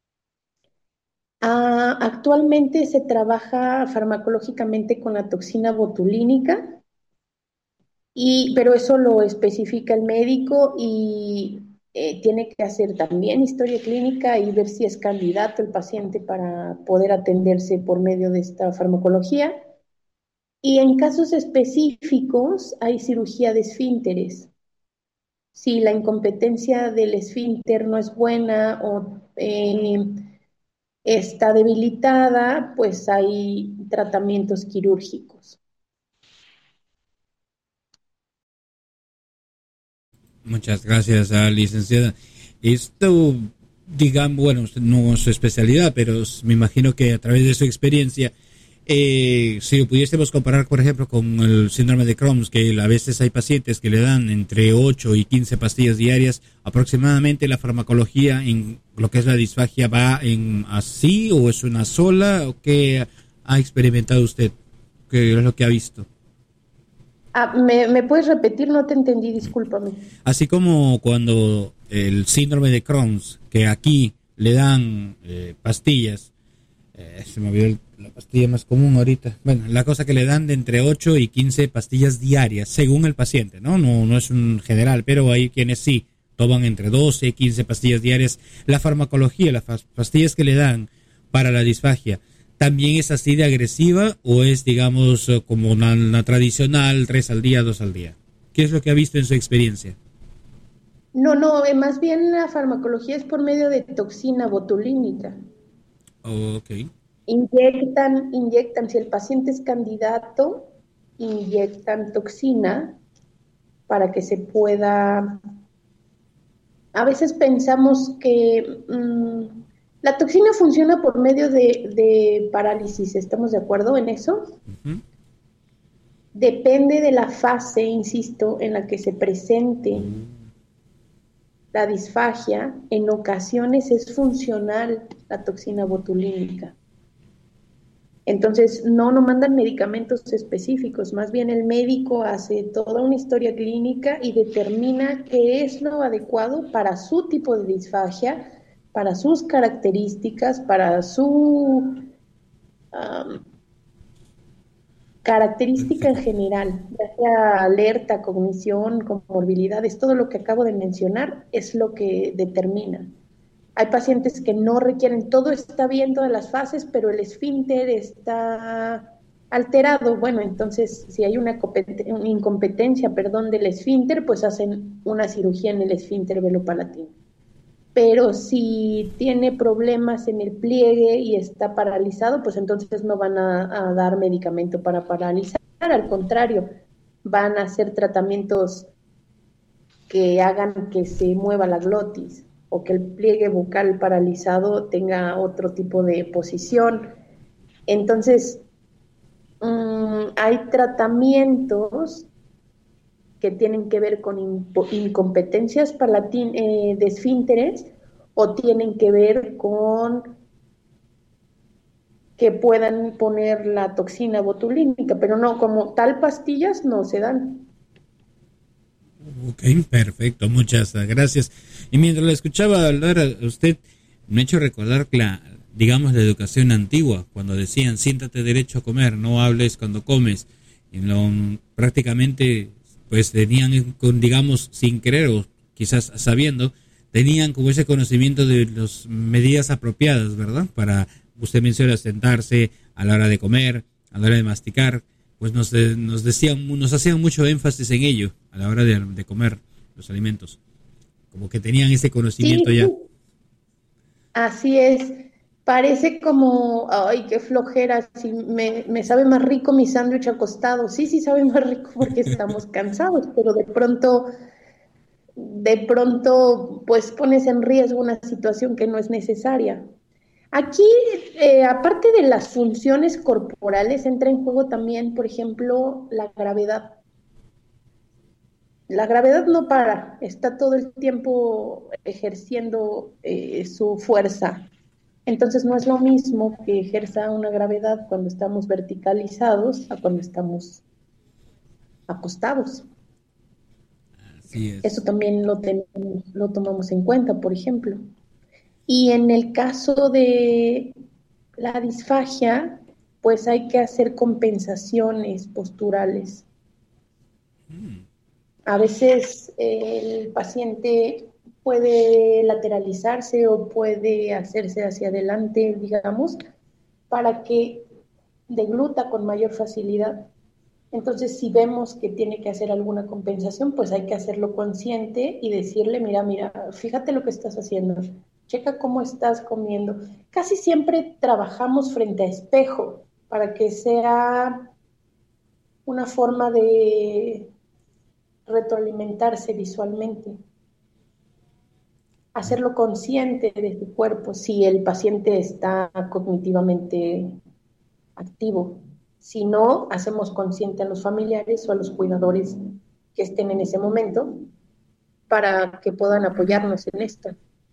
Actualmente se trabaja farmacológicamente con la toxina botulínica, pero eso lo especifica el médico y tiene que hacer también historia clínica y ver si es candidato el paciente para poder atenderse por medio de esta farmacología. Y en casos específicos hay cirugía de esfínteres. Si la incompetencia del esfínter no es buena o está debilitada, pues hay tratamientos quirúrgicos. Muchas gracias, licenciada. Esto, digamos, bueno, no es su especialidad, pero me imagino que a través de su experiencia, si lo pudiésemos comparar, por ejemplo, con el síndrome de Crohn, que a veces hay pacientes que le dan entre 8 y 15 pastillas diarias, aproximadamente la farmacología en lo que es la disfagia va en así o es una sola, o qué ha experimentado usted, qué es lo que ha visto. ¿Me puedes repetir? No te entendí, discúlpame. Así como cuando el síndrome de Crohn, que aquí le dan pastillas, se me olvidó la pastilla más común ahorita. Bueno, la cosa que le dan de entre 8 y 15 pastillas diarias, según el paciente, ¿no? No es un general, pero hay quienes sí toman entre 12 y 15 pastillas diarias. La farmacología, las pastillas que le dan para la disfagia, ¿también es así de agresiva o es, digamos, como una tradicional, 3 al día, 2 al día? ¿Qué es lo que ha visto en su experiencia? No, más bien la farmacología es por medio de toxina botulínica. Oh, ok. Inyectan, si el paciente es candidato, inyectan toxina para que se pueda... A veces pensamos que la toxina funciona por medio de parálisis, ¿estamos de acuerdo en eso? Uh-huh. Depende de la fase, insisto, en la que se presente la disfagia. En ocasiones es funcional la toxina botulínica. Entonces, no mandan medicamentos específicos, más bien el médico hace toda una historia clínica y determina qué es lo adecuado para su tipo de disfagia, para sus características, para su característica en general, ya sea alerta, cognición, comorbilidades, todo lo que acabo de mencionar es lo que determina. Hay pacientes que no requieren, todo está bien, todas las fases, pero el esfínter está alterado. Bueno, entonces, si hay una incompetencia del esfínter, pues hacen una cirugía en el esfínter velopalatino. Pero si tiene problemas en el pliegue y está paralizado, pues entonces no van a dar medicamento para paralizar. Al contrario, van a hacer tratamientos que hagan que se mueva la glotis, o que el pliegue bucal paralizado tenga otro tipo de posición. Entonces, hay tratamientos que tienen que ver con incompetencias de esfínteres o tienen que ver con que puedan poner la toxina botulínica, pero no, como tal pastillas no se dan. Ok, perfecto, muchas gracias. Y mientras la escuchaba hablar a usted, me ha hecho recordar la educación antigua, cuando decían siéntate derecho a comer, no hables cuando comes. Y prácticamente, pues tenían, digamos, sin querer o quizás sabiendo, tenían como ese conocimiento de las medidas apropiadas, ¿verdad? Para, usted menciona, sentarse a la hora de comer, a la hora de masticar, pues nos hacían mucho énfasis en ello a la hora de comer los alimentos. Como que tenían ese conocimiento ya. Así es. Parece como, ay, qué flojera, si me sabe más rico mi sándwich acostado. Sí, sabe más rico porque estamos cansados, pero de pronto, pues pones en riesgo una situación que no es necesaria. Aquí, aparte de las funciones corporales, entra en juego también, por ejemplo, la gravedad. La gravedad no para, está todo el tiempo ejerciendo su fuerza. Entonces no es lo mismo que ejerza una gravedad cuando estamos verticalizados a cuando estamos acostados. Así es. Eso también lo tomamos en cuenta, por ejemplo. Y en el caso de la disfagia, pues hay que hacer compensaciones posturales. A veces el paciente puede lateralizarse o puede hacerse hacia adelante, digamos, para que degluta con mayor facilidad. Entonces, si vemos que tiene que hacer alguna compensación, pues hay que hacerlo consciente y decirle, mira, fíjate lo que estás haciendo, checa cómo estás comiendo. Casi siempre trabajamos frente a espejo para que sea una forma de retroalimentarse visualmente. Hacerlo consciente de su cuerpo si el paciente está cognitivamente activo. Si no, hacemos consciente a los familiares o a los cuidadores que estén en ese momento para que puedan apoyarnos en esto.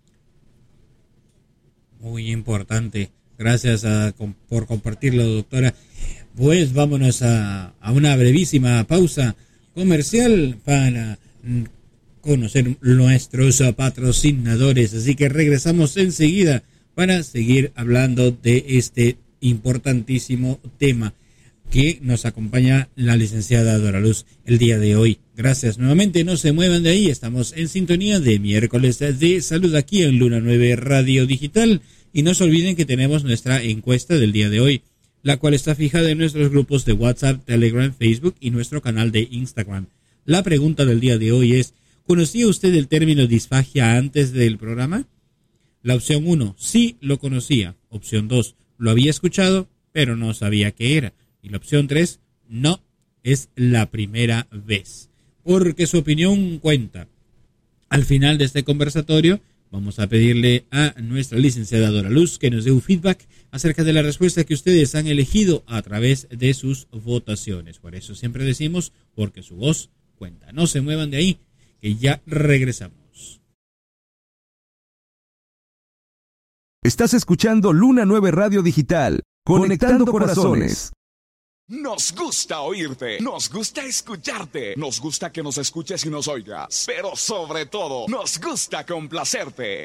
Muy importante. Gracias por compartirlo, doctora. Pues vámonos a una brevísima pausa comercial para conocer nuestros patrocinadores, así que regresamos enseguida para seguir hablando de este importantísimo tema que nos acompaña la licenciada Doraluz el día de hoy. Gracias nuevamente, no se muevan de ahí, estamos en sintonía de miércoles de salud aquí en Luna 9 Radio Digital y no se olviden que tenemos nuestra encuesta del día de hoy, la cual está fijada en nuestros grupos de WhatsApp, Telegram, Facebook y nuestro canal de Instagram. La pregunta del día de hoy es: ¿conocía usted el término disfagia antes del programa? La opción 1, sí lo conocía. Opción 2, lo había escuchado, pero no sabía qué era. Y la opción 3, no, es la primera vez. Porque su opinión cuenta. Al final de este conversatorio, vamos a pedirle a nuestra licenciada Doraluz que nos dé un feedback acerca de la respuesta que ustedes han elegido a través de sus votaciones. Por eso siempre decimos, porque su voz cuenta. No se muevan de ahí, que ya regresamos. Estás escuchando Luna 9 Radio Digital, conectando corazones. Nos gusta oírte, nos gusta escucharte, nos gusta que nos escuches y nos oigas, pero sobre todo, nos gusta complacerte.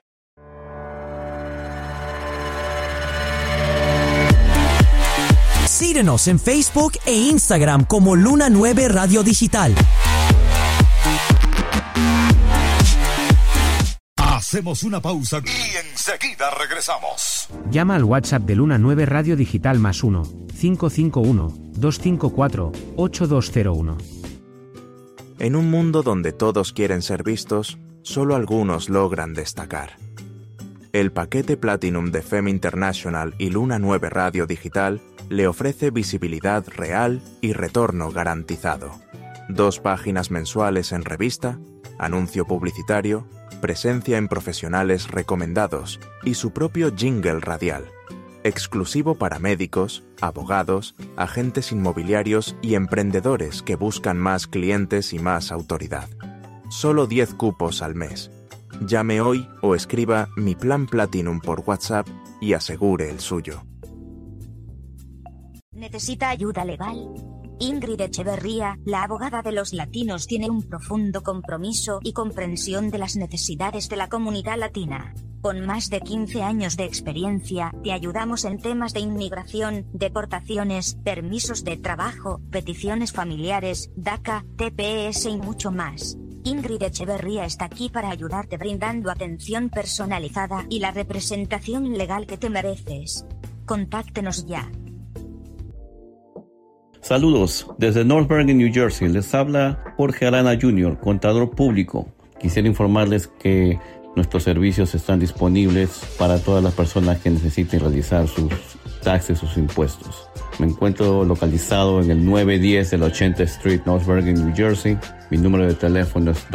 Síguenos en Facebook e Instagram como Luna 9 Radio Digital. Hacemos una pausa y enseguida regresamos. Llama al WhatsApp de Luna 9 Radio Digital +1 551 254 8201. En un mundo donde todos quieren ser vistos, solo algunos logran destacar. El paquete Platinum de FEM International y Luna 9 Radio Digital le ofrece visibilidad real y retorno garantizado. 2 páginas mensuales en revista, anuncio publicitario, presencia en profesionales recomendados y su propio jingle radial, exclusivo para médicos, abogados, agentes inmobiliarios y emprendedores que buscan más clientes y más autoridad. Solo 10 cupos al mes. Llame hoy o escriba Mi Plan Platinum por WhatsApp y asegure el suyo. ¿Necesita ayuda legal? Ingrid Echeverría, la abogada de los latinos, tiene un profundo compromiso y comprensión de las necesidades de la comunidad latina. Con más de 15 años de experiencia, te ayudamos en temas de inmigración, deportaciones, permisos de trabajo, peticiones familiares, DACA, TPS y mucho más. Ingrid Echeverría está aquí para ayudarte brindando atención personalizada y la representación legal que te mereces. Contáctenos ya. Saludos desde North Bergen, New Jersey. Les habla Jorge Arana Jr., contador público. Quisiera informarles que nuestros servicios están disponibles para todas las personas que necesiten realizar sus taxes, sus impuestos. Me encuentro localizado en el 910 de la 80th Street, North Bergen, New Jersey. Mi número de teléfono es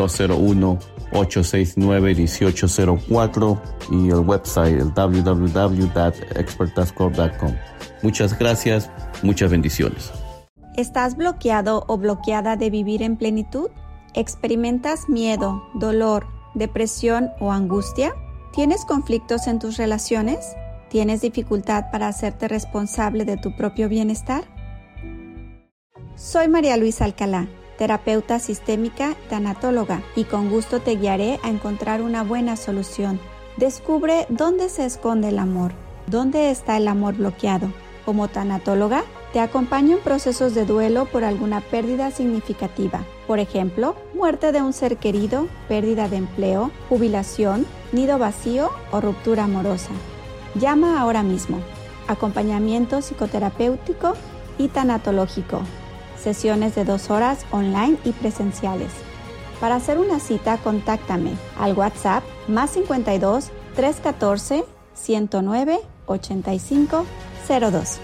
201-869-1804 y el website el www.expertascorp.com. Muchas gracias, muchas bendiciones. ¿Estás bloqueado o bloqueada de vivir en plenitud? ¿Experimentas miedo, dolor, depresión o angustia? ¿Tienes conflictos en tus relaciones? ¿Tienes dificultad para hacerte responsable de tu propio bienestar? Soy María Luisa Alcalá, terapeuta sistémica, tanatóloga, y con gusto te guiaré a encontrar una buena solución. Descubre dónde se esconde el amor, dónde está el amor bloqueado. Como tanatóloga, te acompaño en procesos de duelo por alguna pérdida significativa. Por ejemplo, muerte de un ser querido, pérdida de empleo, jubilación, nido vacío o ruptura amorosa. Llama ahora mismo. Acompañamiento psicoterapéutico y tanatológico. Sesiones de 2 horas online y presenciales. Para hacer una cita, contáctame al WhatsApp +52 314 109 85 02.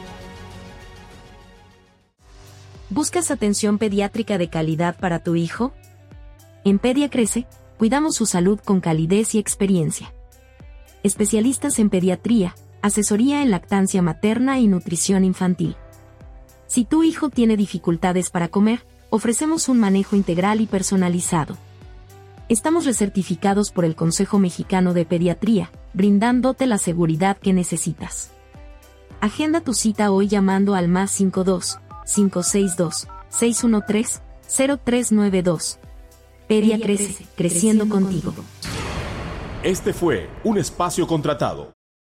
¿Buscas atención pediátrica de calidad para tu hijo? En Pedia Crece, cuidamos su salud con calidez y experiencia. Especialistas en pediatría, asesoría en lactancia materna y nutrición infantil. Si tu hijo tiene dificultades para comer, ofrecemos un manejo integral y personalizado. Estamos recertificados por el Consejo Mexicano de Pediatría, brindándote la seguridad que necesitas. Agenda tu cita hoy llamando al +52 562 613 0392. Pedia Crece, creciendo contigo. Este fue un espacio contratado.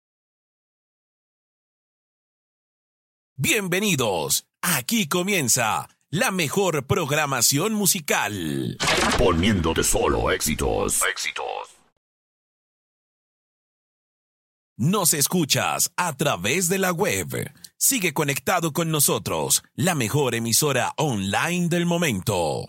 Bienvenidos. Aquí comienza la mejor programación musical. Poniéndote solo éxitos. Nos escuchas a través de la web. Sigue conectado con nosotros, la mejor emisora online del momento.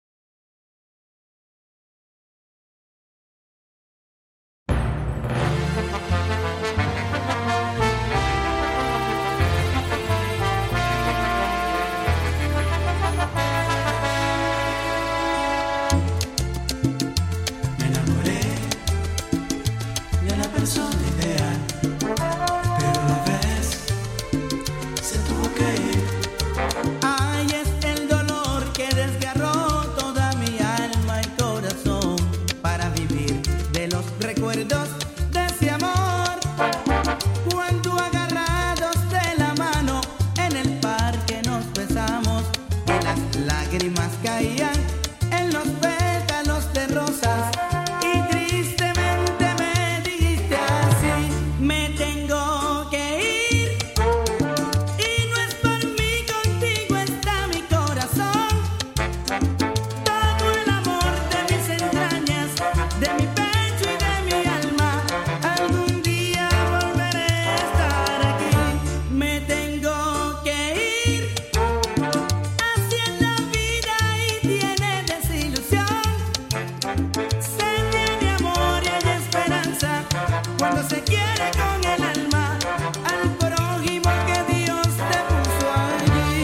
Ay, es el dolor que desgarró toda mi alma y corazón para vivir de los recuerdos de ese amor. Cuando agarrados de la mano en el parque nos besamos y las lágrimas caían en los pétalos de rosas. Y tristemente me dijiste así: me tengo que ir. Y no es por mí, contigo está mi corazón. Todo el amor de mis entrañas, de mi pecho y de mi alma. Algún día volveré a estar aquí. Me tengo que ir. Así es la vida y tiene desilusión. Se tiene amor y hay esperanza cuando se quiere con el alma al prójimo que Dios te puso allí.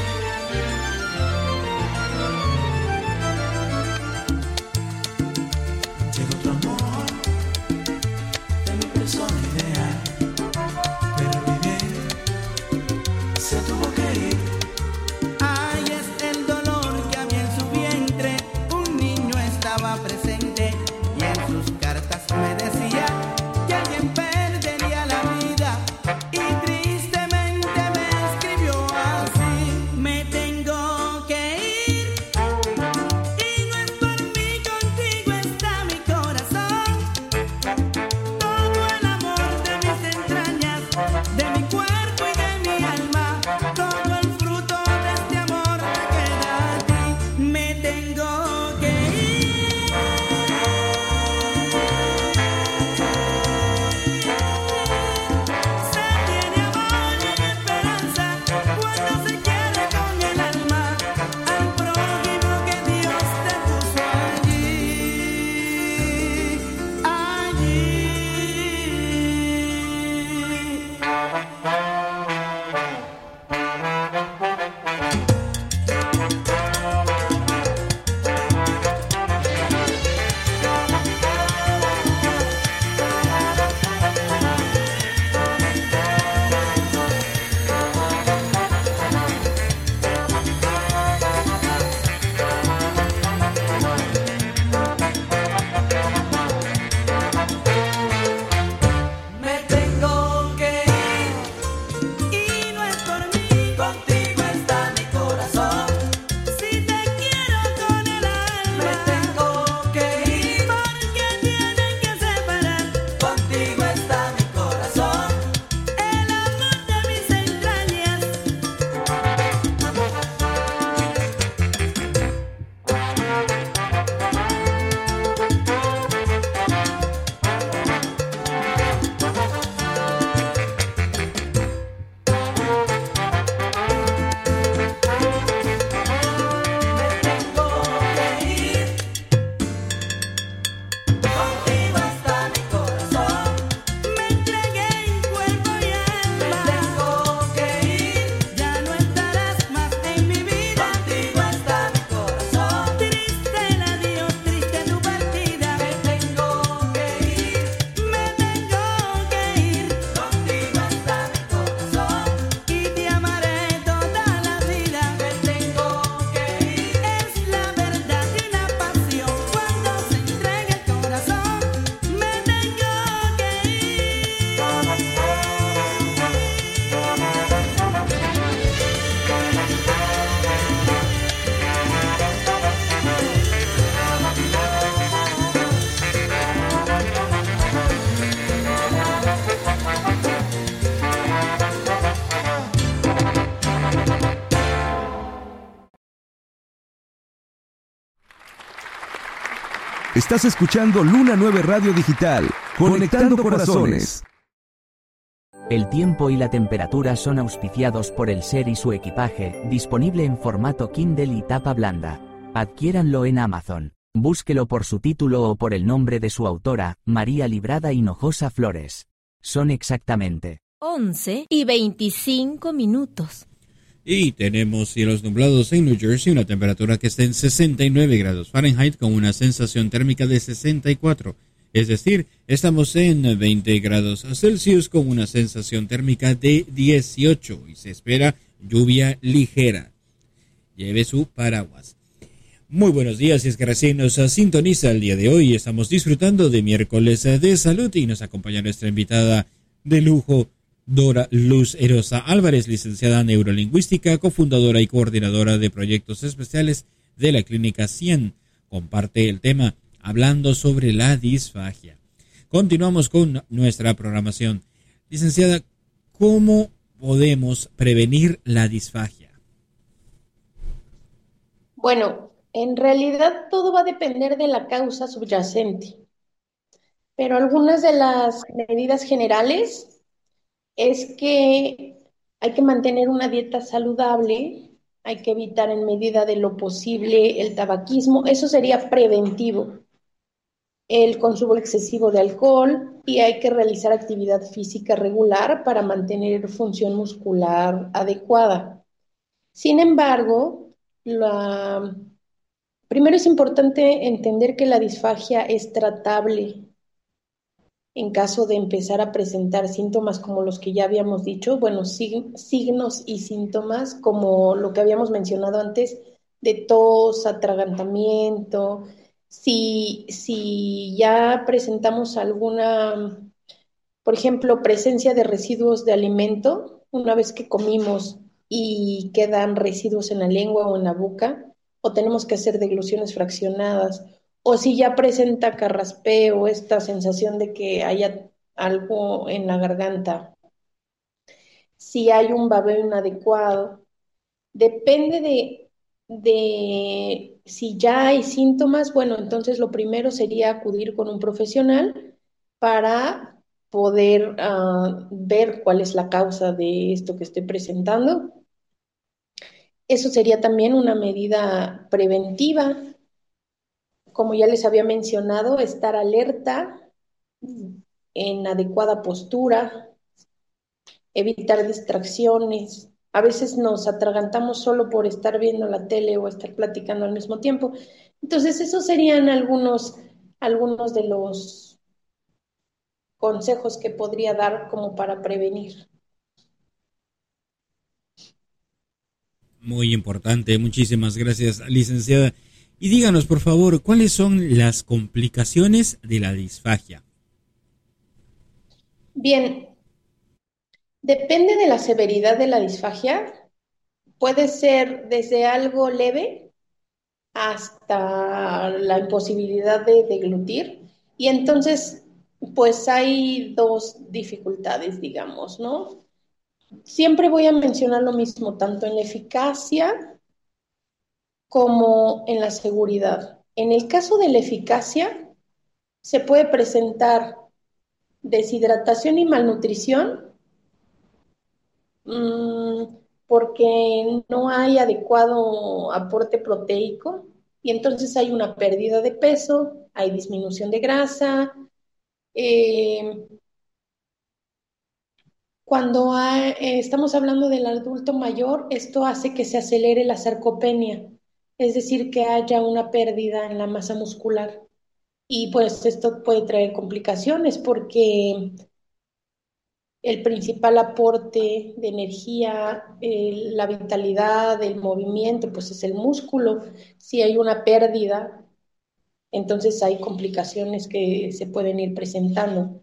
Llegó tu amor de mi persona ideal, pero vivir se tuvo que ir. Ay, es el dolor que había en su vientre. Un niño estaba presente y en sus cartas me decía que alguien perdería la vida. Y tristemente me escribió así: me tengo que ir. Y no es por mí, contigo está mi corazón. Todo el amor de mis entrañas, de mi cuerpo y de mi alma. Todo el fruto de este amor me queda a ti. Me tengo que ir. Estás escuchando Luna 9 Radio Digital, conectando corazones. El tiempo y la temperatura son auspiciados por el SER y su equipaje, disponible en formato Kindle y tapa blanda. Adquiéranlo en Amazon. Búsquelo por su título o por el nombre de su autora, María Librada Hinojosa Flores. Son exactamente 11:25. Y tenemos cielos nublados en New Jersey, una temperatura que está en 69 grados Fahrenheit con una sensación térmica de 64. Es decir, estamos en 20 grados Celsius con una sensación térmica de 18 y se espera lluvia ligera. Lleve su paraguas. Muy buenos días, si es que recién nos sintoniza el día de hoy. Estamos disfrutando de miércoles de salud y nos acompaña nuestra invitada de lujo, Dora Luz Erosa Álvarez, licenciada en neurolingüística, cofundadora y coordinadora de proyectos especiales de la Clínica 100. Comparte el tema hablando sobre la disfagia. Continuamos con nuestra programación. Licenciada, ¿cómo podemos prevenir la disfagia? Bueno, en realidad todo va a depender de la causa subyacente, pero algunas de las medidas generales es que hay que mantener una dieta saludable, hay que evitar en medida de lo posible el tabaquismo, eso sería preventivo, el consumo excesivo de alcohol y hay que realizar actividad física regular para mantener función muscular adecuada. Sin embargo, primero es importante entender que la disfagia es tratable. En caso de empezar a presentar síntomas como los que ya habíamos dicho, bueno, signos y síntomas como lo que habíamos mencionado antes, de tos, atragantamiento, si ya presentamos alguna, por ejemplo, presencia de residuos de alimento, una vez que comimos y quedan residuos en la lengua o en la boca, o tenemos que hacer degluciones fraccionadas, o si ya presenta carraspeo, esta sensación de que haya algo en la garganta, si hay un babeo inadecuado, depende de si ya hay síntomas, bueno, entonces lo primero sería acudir con un profesional para poder ver cuál es la causa de esto que estoy presentando. Eso sería también una medida preventiva. Como ya les había mencionado, estar alerta, en adecuada postura, evitar distracciones. A veces nos atragantamos solo por estar viendo la tele o estar platicando al mismo tiempo. Entonces, esos serían algunos de los consejos que podría dar como para prevenir. Muy importante, muchísimas gracias, licenciada. Y díganos, por favor, ¿cuáles son las complicaciones de la disfagia? Bien, depende de la severidad de la disfagia. Puede ser desde algo leve hasta la imposibilidad de deglutir. Y entonces, pues hay dos dificultades, digamos, ¿no? Siempre voy a mencionar lo mismo, tanto en la eficacia como en la seguridad. En el caso de la eficacia, se puede presentar deshidratación y malnutrición porque no hay adecuado aporte proteico y entonces hay una pérdida de peso, hay disminución de grasa. Cuando estamos hablando del adulto mayor, esto hace que se acelere la sarcopenia, es decir, que haya una pérdida en la masa muscular. Y pues esto puede traer complicaciones porque el principal aporte de energía, la vitalidad, el movimiento, pues es el músculo. Si hay una pérdida, entonces hay complicaciones que se pueden ir presentando.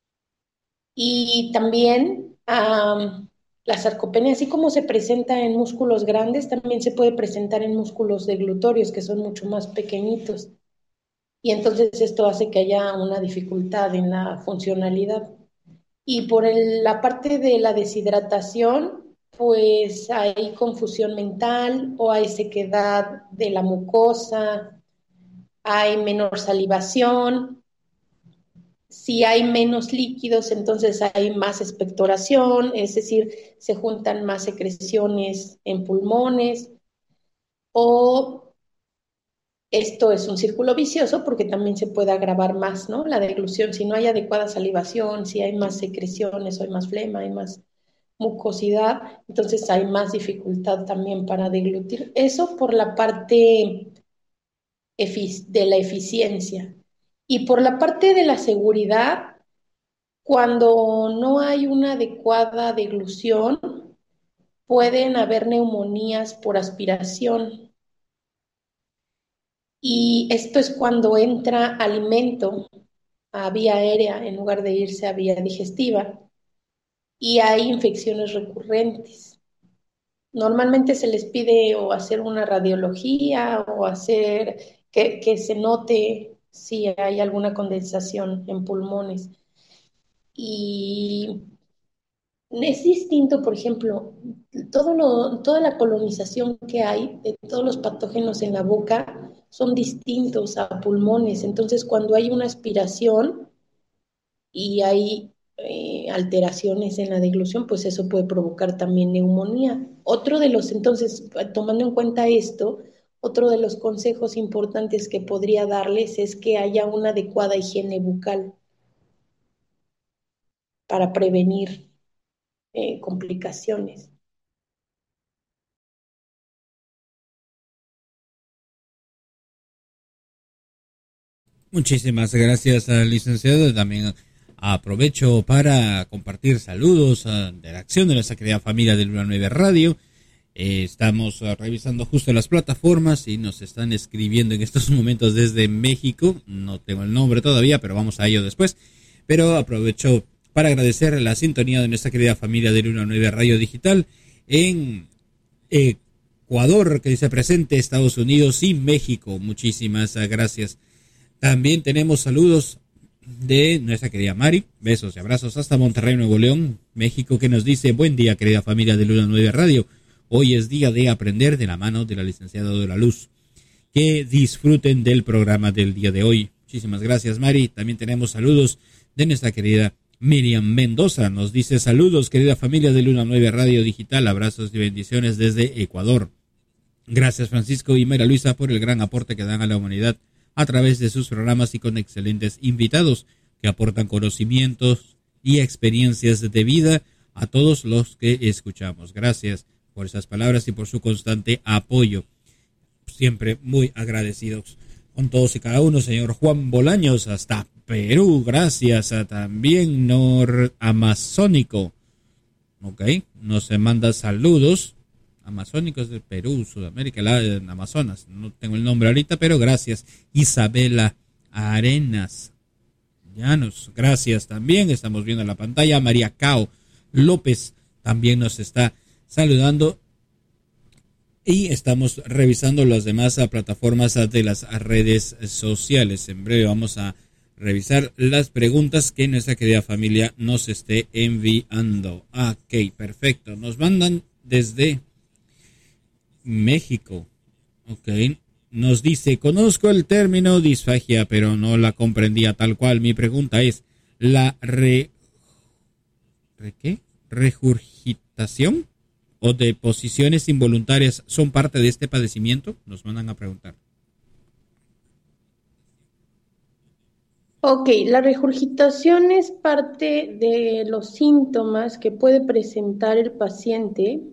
Y también la sarcopenia, así como se presenta en músculos grandes, también se puede presentar en músculos deglutorios, que son mucho más pequeñitos. Y entonces esto hace que haya una dificultad en la funcionalidad. Y por la parte de la deshidratación, pues hay confusión mental o hay sequedad de la mucosa, hay menor salivación. Si hay menos líquidos, entonces hay más expectoración, es decir, se juntan más secreciones en pulmones, o esto es un círculo vicioso porque también se puede agravar más, ¿no? La deglución, si no hay adecuada salivación, si hay más secreciones, o hay más flema, hay más mucosidad, entonces hay más dificultad también para deglutir. Eso por la parte de la eficiencia. Y por la parte de la seguridad, cuando no hay una adecuada deglución, pueden haber neumonías por aspiración. Y esto es cuando entra alimento a vía aérea en lugar de irse a vía digestiva. Y hay infecciones recurrentes. Normalmente se les pide o hacer una radiología o hacer que se note si hay alguna condensación en pulmones. Y es distinto, por ejemplo, toda la colonización que hay de todos los patógenos en la boca son distintos a pulmones. Entonces, cuando hay una aspiración y hay alteraciones en la deglución, pues eso puede provocar también neumonía. Entonces, tomando en cuenta esto, otro de los consejos importantes que podría darles es que haya una adecuada higiene bucal para prevenir complicaciones. Muchísimas gracias, licenciado. También aprovecho para compartir saludos de la acción de nuestra querida familia de Luna 9 Radio. Estamos revisando justo las plataformas y nos están escribiendo en estos momentos desde México. No tengo el nombre todavía, pero vamos a ello después. Pero aprovecho para agradecer la sintonía de nuestra querida familia de Luna 9 Radio Digital en Ecuador, que dice presente, Estados Unidos y México. Muchísimas gracias. También tenemos saludos de nuestra querida Mari. Besos y abrazos hasta Monterrey, Nuevo León, México, que nos dice: buen día, querida familia de Luna 9 Radio. Hoy es día de aprender de la mano de la licenciada de la Luz. Que disfruten del programa del día de hoy. Muchísimas gracias, Mari. También tenemos saludos de nuestra querida Miriam Mendoza. Nos dice: saludos, querida familia de Luna 9 Radio Digital. Abrazos y bendiciones desde Ecuador. Gracias, Francisco y María Luisa, por el gran aporte que dan a la humanidad a través de sus programas y con excelentes invitados que aportan conocimientos y experiencias de vida a todos los que escuchamos. Gracias por esas palabras y por su constante apoyo. Siempre muy agradecidos con todos y cada uno. Señor Juan Bolaños, hasta Perú. Gracias también Amazónico. Ok, nos manda saludos. Amazónicos de Perú, Sudamérica, Amazonas, no tengo el nombre ahorita, pero gracias. Isabela Arenas Llanos, gracias también. Estamos viendo en la pantalla. María Cao López también nos está saludando. Y estamos revisando las demás plataformas de las redes sociales. En breve vamos a revisar las preguntas que nuestra querida familia nos esté enviando. Ok, perfecto. Nos mandan desde México. Ok. Nos dice: conozco el término disfagia, pero no la comprendía tal cual. Mi pregunta es: ¿la regurgitación o deposiciones involuntarias son parte de este padecimiento? Nos mandan a preguntar. Ok, la regurgitación es parte de los síntomas que puede presentar el paciente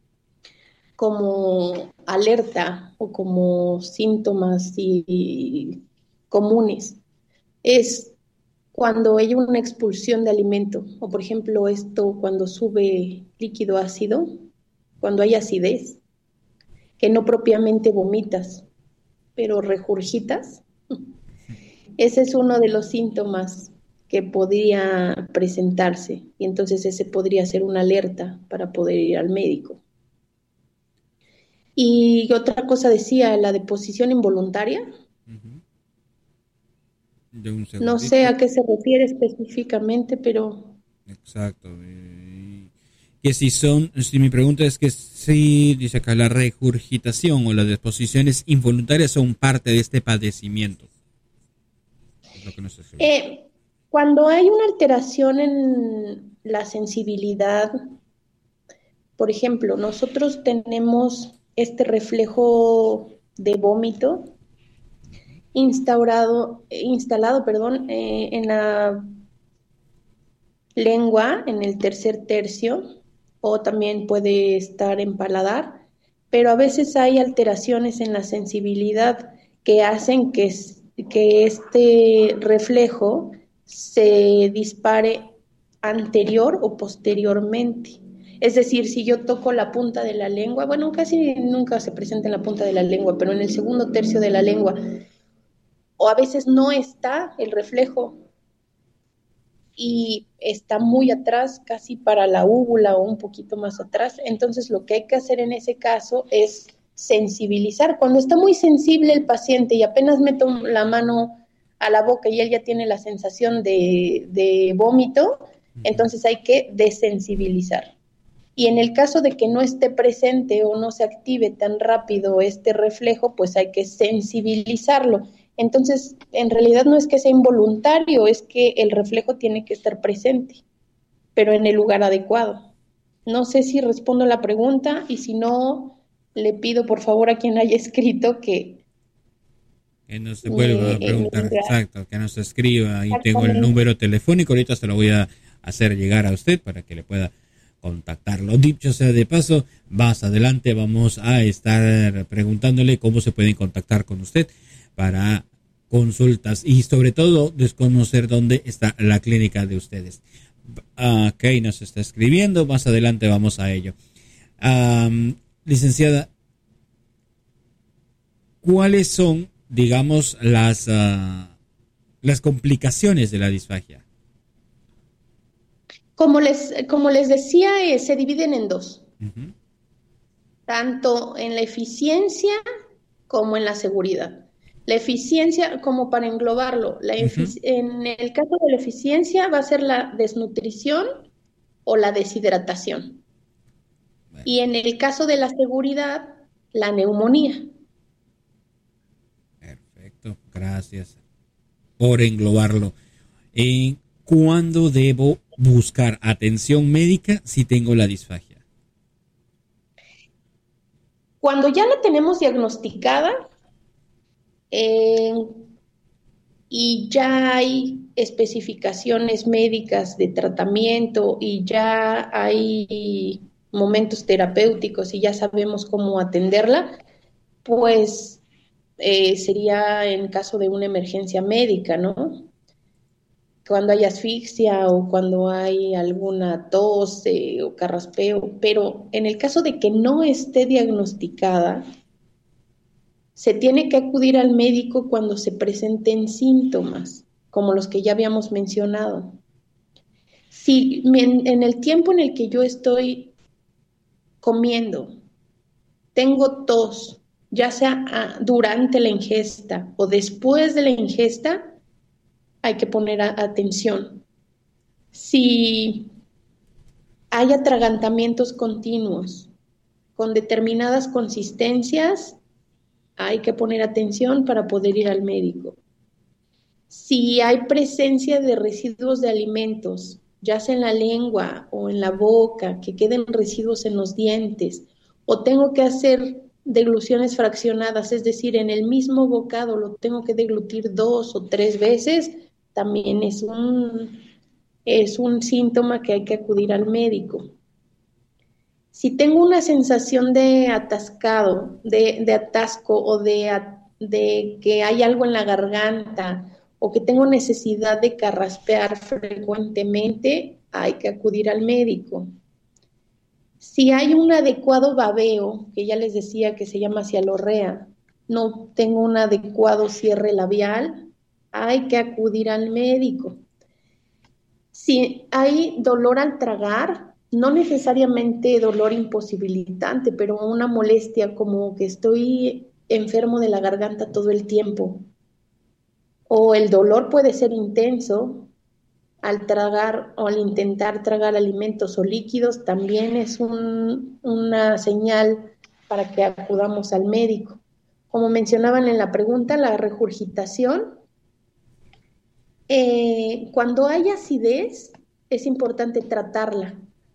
como alerta o como síntomas comunes. Es cuando hay una expulsión de alimento, o por ejemplo esto cuando sube líquido ácido, cuando hay acidez, que no propiamente vomitas, pero regurgitas. Ese es uno de los síntomas que podría presentarse, y entonces ese podría ser una alerta para poder ir al médico. Y otra cosa decía, la deposición involuntaria. No sé a qué se refiere específicamente, pero... Exacto. que si mi pregunta es que si, dice acá, la regurgitación o las disposiciones involuntarias son parte de este padecimiento. Es lo que nos escribe. Cuando hay una alteración en la sensibilidad, por ejemplo, nosotros tenemos este reflejo de vómito instalado, en la lengua, en el tercer tercio, o también puede estar en paladar, pero a veces hay alteraciones en la sensibilidad que hacen que este reflejo se dispare anterior o posteriormente. Es decir, si yo toco la punta de la lengua, bueno, casi nunca se presenta en la punta de la lengua, pero en el segundo tercio de la lengua, o a veces no está el reflejo y está muy atrás, casi para la úvula o un poquito más atrás, entonces lo que hay que hacer en ese caso es sensibilizar. Cuando está muy sensible el paciente y apenas meto la mano a la boca y él ya tiene la sensación de vómito, entonces hay que desensibilizar. Y en el caso de que no esté presente o no se active tan rápido este reflejo, pues hay que sensibilizarlo. Entonces, en realidad no es que sea involuntario, es que el reflejo tiene que estar presente, pero en el lugar adecuado. No sé si respondo a la pregunta y si no, le pido por favor a quien haya escrito que nos vuelva a preguntar, exacto, que nos escriba. Ahí tengo el número telefónico, ahorita se lo voy a hacer llegar a usted para que le pueda contactarlo. Dicho sea de paso, más adelante vamos a estar preguntándole cómo se pueden contactar con usted para consultas y sobre todo desconocer dónde está la clínica de ustedes. Ok, nos está escribiendo, más adelante vamos a ello. Licenciada, ¿cuáles son, digamos, las complicaciones de la disfagia? Como les decía, se dividen en dos. Uh-huh. Tanto en la eficiencia como en la seguridad. La eficiencia, como para englobarlo, en el caso de la eficiencia va a ser la desnutrición o la deshidratación. Bueno. Y en el caso de la seguridad, la neumonía. Perfecto, gracias por englobarlo. ¿Cuándo debo buscar atención médica si tengo la disfagia? Cuando ya la tenemos diagnosticada y ya hay especificaciones médicas de tratamiento y ya hay momentos terapéuticos y ya sabemos cómo atenderla, pues sería en caso de una emergencia médica, ¿no? Cuando hay asfixia o cuando hay alguna tos o carraspeo, pero en el caso de que no esté diagnosticada, se tiene que acudir al médico cuando se presenten síntomas, como los que ya habíamos mencionado. Si en el tiempo en el que yo estoy comiendo, tengo tos, ya sea durante la ingesta o después de la ingesta, hay que poner atención. Si hay atragantamientos continuos con determinadas consistencias, hay que poner atención para poder ir al médico. Si hay presencia de residuos de alimentos, ya sea en la lengua o en la boca, que queden residuos en los dientes, o tengo que hacer degluciones fraccionadas, es decir, en el mismo bocado lo tengo que deglutir 2 o 3 veces, también es un síntoma que hay que acudir al médico. Si tengo una sensación de atascado, de atasco o de que hay algo en la garganta o que tengo necesidad de carraspear frecuentemente, hay que acudir al médico. Si hay un adecuado babeo, que ya les decía que se llama cialorrea, no tengo un adecuado cierre labial, hay que acudir al médico. Si hay dolor al tragar, no necesariamente dolor imposibilitante, pero una molestia como que estoy enfermo de la garganta todo el tiempo, o el dolor puede ser intenso, al tragar o al intentar tragar alimentos o líquidos también es una señal para que acudamos al médico. Como mencionaban en la pregunta, la regurgitación, cuando hay acidez es importante tratarla.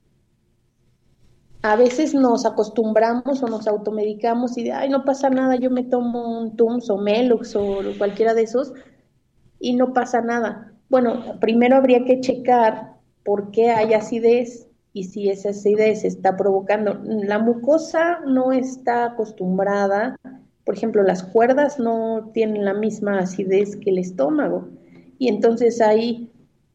A veces nos acostumbramos o nos automedicamos y ay, no pasa nada, yo me tomo un Tums o Melox o cualquiera de esos y no pasa nada. Bueno, primero habría que checar por qué hay acidez y si esa acidez está provocando. La mucosa no está acostumbrada, por ejemplo, las cuerdas no tienen la misma acidez que el estómago y entonces hay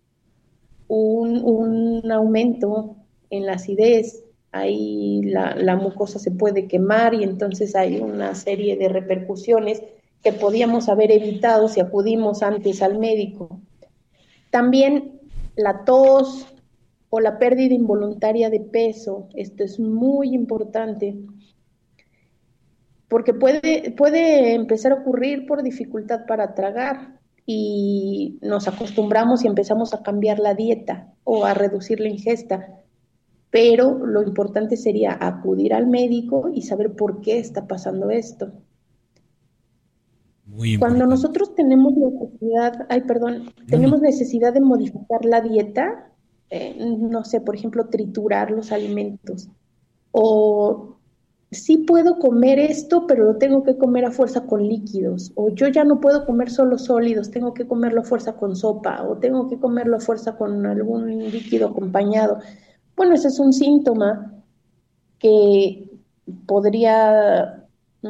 un aumento en la acidez. Ahí la mucosa se puede quemar y entonces hay una serie de repercusiones que podíamos haber evitado si acudimos antes al médico. También la tos o la pérdida involuntaria de peso, esto es muy importante, porque puede empezar a ocurrir por dificultad para tragar y nos acostumbramos y empezamos a cambiar la dieta o a reducir la ingesta. Pero lo importante sería acudir al médico y saber por qué está pasando esto. Cuando nosotros tenemos necesidad de modificar la dieta, no sé, por ejemplo, triturar los alimentos, o sí puedo comer esto, pero lo tengo que comer a fuerza con líquidos, o yo ya no puedo comer solo sólidos, tengo que comerlo a fuerza con sopa, o tengo que comerlo a fuerza con algún líquido acompañado. Bueno, ese es un síntoma que podría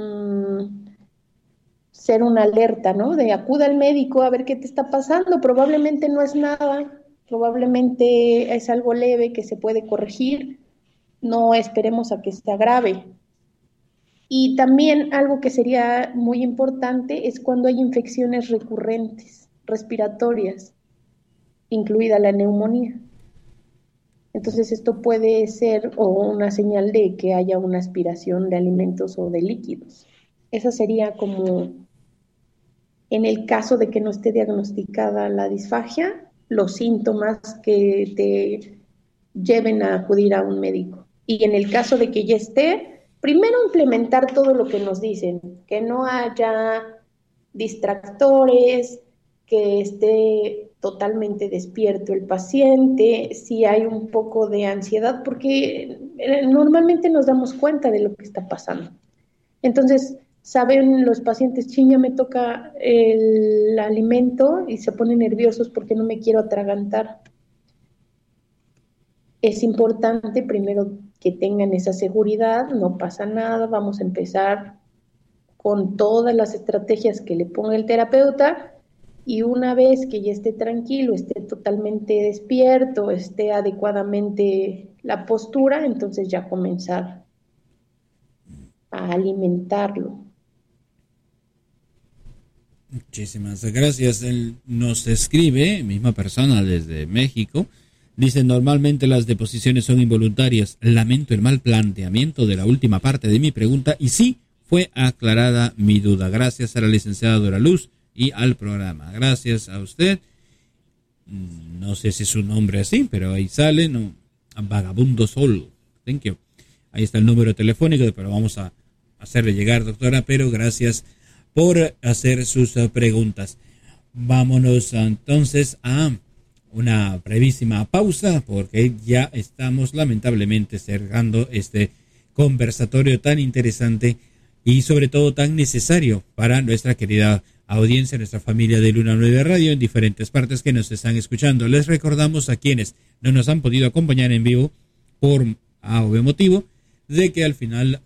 ser una alerta, ¿no? De acuda al médico a ver qué te está pasando. Probablemente no es nada, probablemente es algo leve que se puede corregir. No esperemos a que se agrave. Y también algo que sería muy importante es cuando hay infecciones recurrentes, respiratorias, incluida la neumonía. Entonces esto puede ser una señal de que haya una aspiración de alimentos o de líquidos. Esa sería como, en el caso de que no esté diagnosticada la disfagia, los síntomas que te lleven a acudir a un médico. Y en el caso de que ya esté, primero implementar todo lo que nos dicen, que no haya distractores, que esté totalmente despierto el paciente, si hay un poco de ansiedad, porque normalmente nos damos cuenta de lo que está pasando. Entonces, saben los pacientes, ya me toca el alimento y se ponen nerviosos porque no me quiero atragantar. Es importante primero que tengan esa seguridad, no pasa nada, vamos a empezar con todas las estrategias que le ponga el terapeuta. Y una vez que ya esté tranquilo, esté totalmente despierto, esté adecuadamente la postura, entonces ya comenzar a alimentarlo. Muchísimas gracias. Él nos escribe, misma persona desde México, dice: normalmente las deposiciones son involuntarias. Lamento el mal planteamiento de la última parte de mi pregunta y sí fue aclarada mi duda. Gracias a la licenciada Dora Luz y al programa. Gracias a usted. No sé si es su nombre así, pero ahí sale, no, Vagabundo Sol. Thank you. Ahí está el número telefónico, pero vamos a hacerle llegar, doctora, pero gracias por hacer sus preguntas. Vámonos entonces a una brevísima pausa, porque ya estamos lamentablemente cerrando este conversatorio tan interesante y sobre todo tan necesario para nuestra querida audiencia, nuestra familia de Luna 9 Radio en diferentes partes que nos están escuchando. Les recordamos a quienes no nos han podido acompañar en vivo por obvio motivo de que al final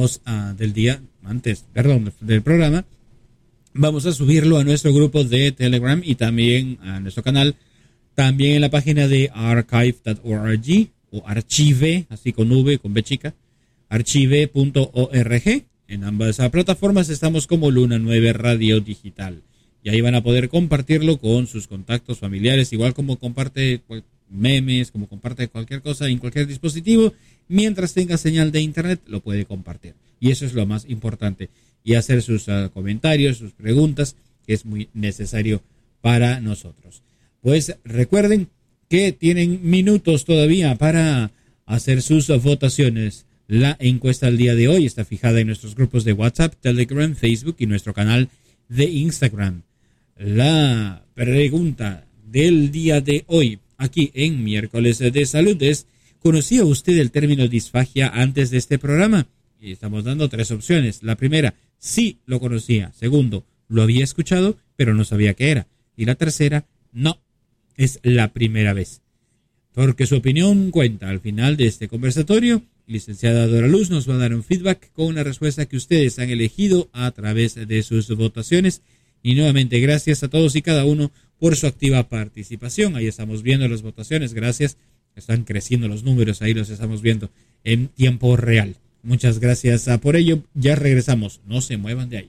del programa, vamos a subirlo a nuestro grupo de Telegram y también a nuestro canal, también en la página de archive.org o archive, así con V, con B chica, archive.org. En ambas plataformas estamos como Luna 9 Radio Digital. Y ahí van a poder compartirlo con sus contactos familiares, igual como comparte memes, como comparte cualquier cosa en cualquier dispositivo. Mientras tenga señal de internet, lo puede compartir. Y eso es lo más importante. Y hacer sus comentarios, sus preguntas, que es muy necesario para nosotros. Pues recuerden que tienen minutos todavía para hacer sus votaciones. La encuesta del día de hoy está fijada en nuestros grupos de WhatsApp, Telegram, Facebook y nuestro canal de Instagram. La pregunta del día de hoy, aquí en Miércoles de Salud, es: ¿conocía usted el término disfagia antes de este programa? Y estamos dando 3 opciones. La primera, sí lo conocía. Segundo, lo había escuchado, pero no sabía qué era. Y la tercera, no, es la primera vez. Porque su opinión cuenta. Al final de este conversatorio, licenciada Dora Luz nos va a dar un feedback con la respuesta que ustedes han elegido a través de sus votaciones. Y nuevamente, gracias a todos y cada uno por su activa participación. Ahí estamos viendo las votaciones. Gracias. Están creciendo los números. Ahí los estamos viendo en tiempo real. Muchas gracias por ello. Ya regresamos. No se muevan de ahí.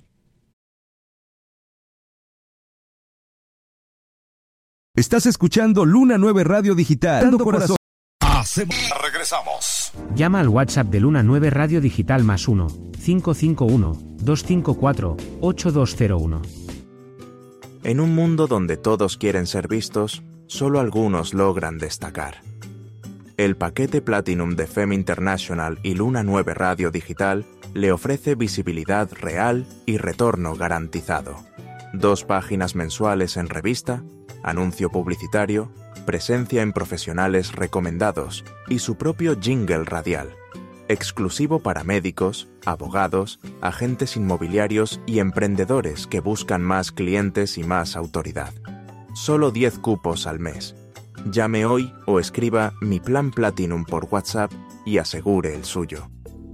Estás escuchando Luna 9 Radio Digital. Dando corazón. Regresamos. Llama al WhatsApp de Luna 9 Radio Digital +1 551 254 8201. En un mundo donde todos quieren ser vistos, solo algunos logran destacar. El paquete Platinum de FEM International y Luna 9 Radio Digital le ofrece visibilidad real y retorno garantizado. 2 páginas mensuales en revista, anuncio publicitario, presencia en profesionales recomendados y su propio jingle radial, exclusivo para médicos, abogados, agentes inmobiliarios y emprendedores que buscan más clientes y más autoridad. Solo 10 cupos al mes. Llame hoy o escriba Mi Plan Platinum por WhatsApp y asegure el suyo.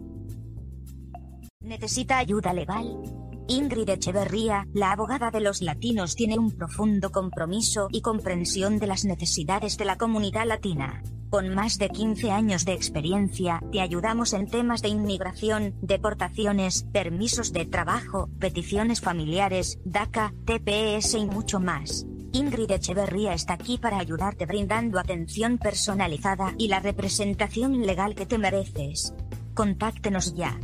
¿Necesita ayuda legal? Ingrid Echeverría, la abogada de los latinos, tiene un profundo compromiso y comprensión de las necesidades de la comunidad latina. Con más de 15 años de experiencia, te ayudamos en temas de inmigración, deportaciones, permisos de trabajo, peticiones familiares, DACA, TPS y mucho más. Ingrid Echeverría está aquí para ayudarte brindando atención personalizada y la representación legal que te mereces. Contáctenos ya.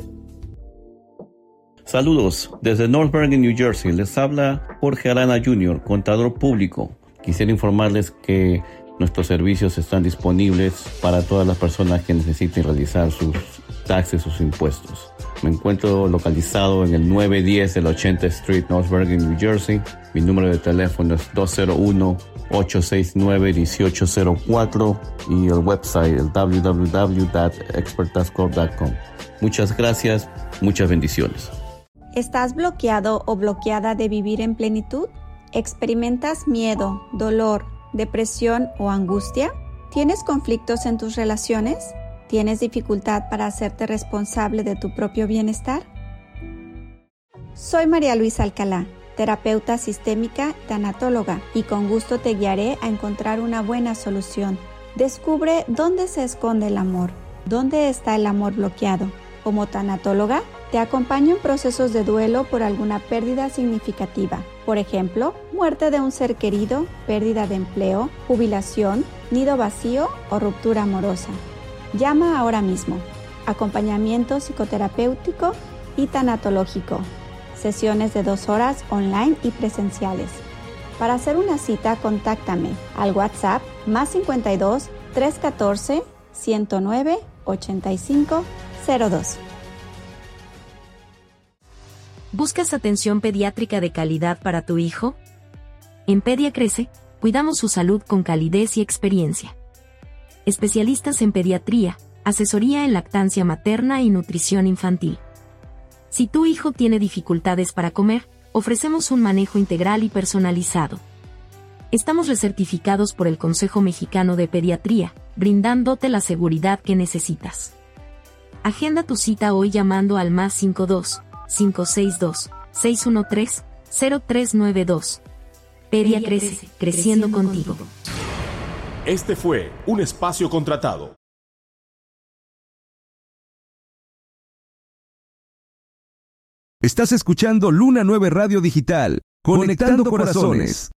Saludos, desde North Bergen, New Jersey, les habla Jorge Arana Jr., contador público. Quisiera informarles que nuestros servicios están disponibles para todas las personas que necesiten realizar sus taxes, sus impuestos. Me encuentro localizado en el 910 de la 80th Street, North Bergen, New Jersey. Mi número de teléfono es 201-869-1804 y el website es www.expertascorp.com. Muchas gracias, muchas bendiciones. ¿Estás bloqueado o bloqueada de vivir en plenitud? ¿Experimentas miedo, dolor, depresión o angustia? ¿Tienes conflictos en tus relaciones? ¿Tienes dificultad para hacerte responsable de tu propio bienestar? Soy María Luisa Alcalá, terapeuta sistémica, tanatóloga, y con gusto te guiaré a encontrar una buena solución. Descubre dónde se esconde el amor, dónde está el amor bloqueado. Como tanatóloga, te acompaño en procesos de duelo por alguna pérdida significativa. Por ejemplo, muerte de un ser querido, pérdida de empleo, jubilación, nido vacío o ruptura amorosa. Llama ahora mismo. Acompañamiento psicoterapéutico y tanatológico. Sesiones de 2 horas online y presenciales. Para hacer una cita, contáctame al WhatsApp +52 314 109 85 02. ¿Buscas atención pediátrica de calidad para tu hijo? En Pedia Crece, cuidamos su salud con calidez y experiencia. Especialistas en pediatría, asesoría en lactancia materna y nutrición infantil. Si tu hijo tiene dificultades para comer, ofrecemos un manejo integral y personalizado. Estamos recertificados por el Consejo Mexicano de Pediatría, brindándote la seguridad que necesitas. Agenda tu cita hoy llamando al +52 562 613 0392. Pedia Crece, creciendo contigo. Este fue un espacio contratado. Estás escuchando Luna 9 Radio Digital, conectando corazones.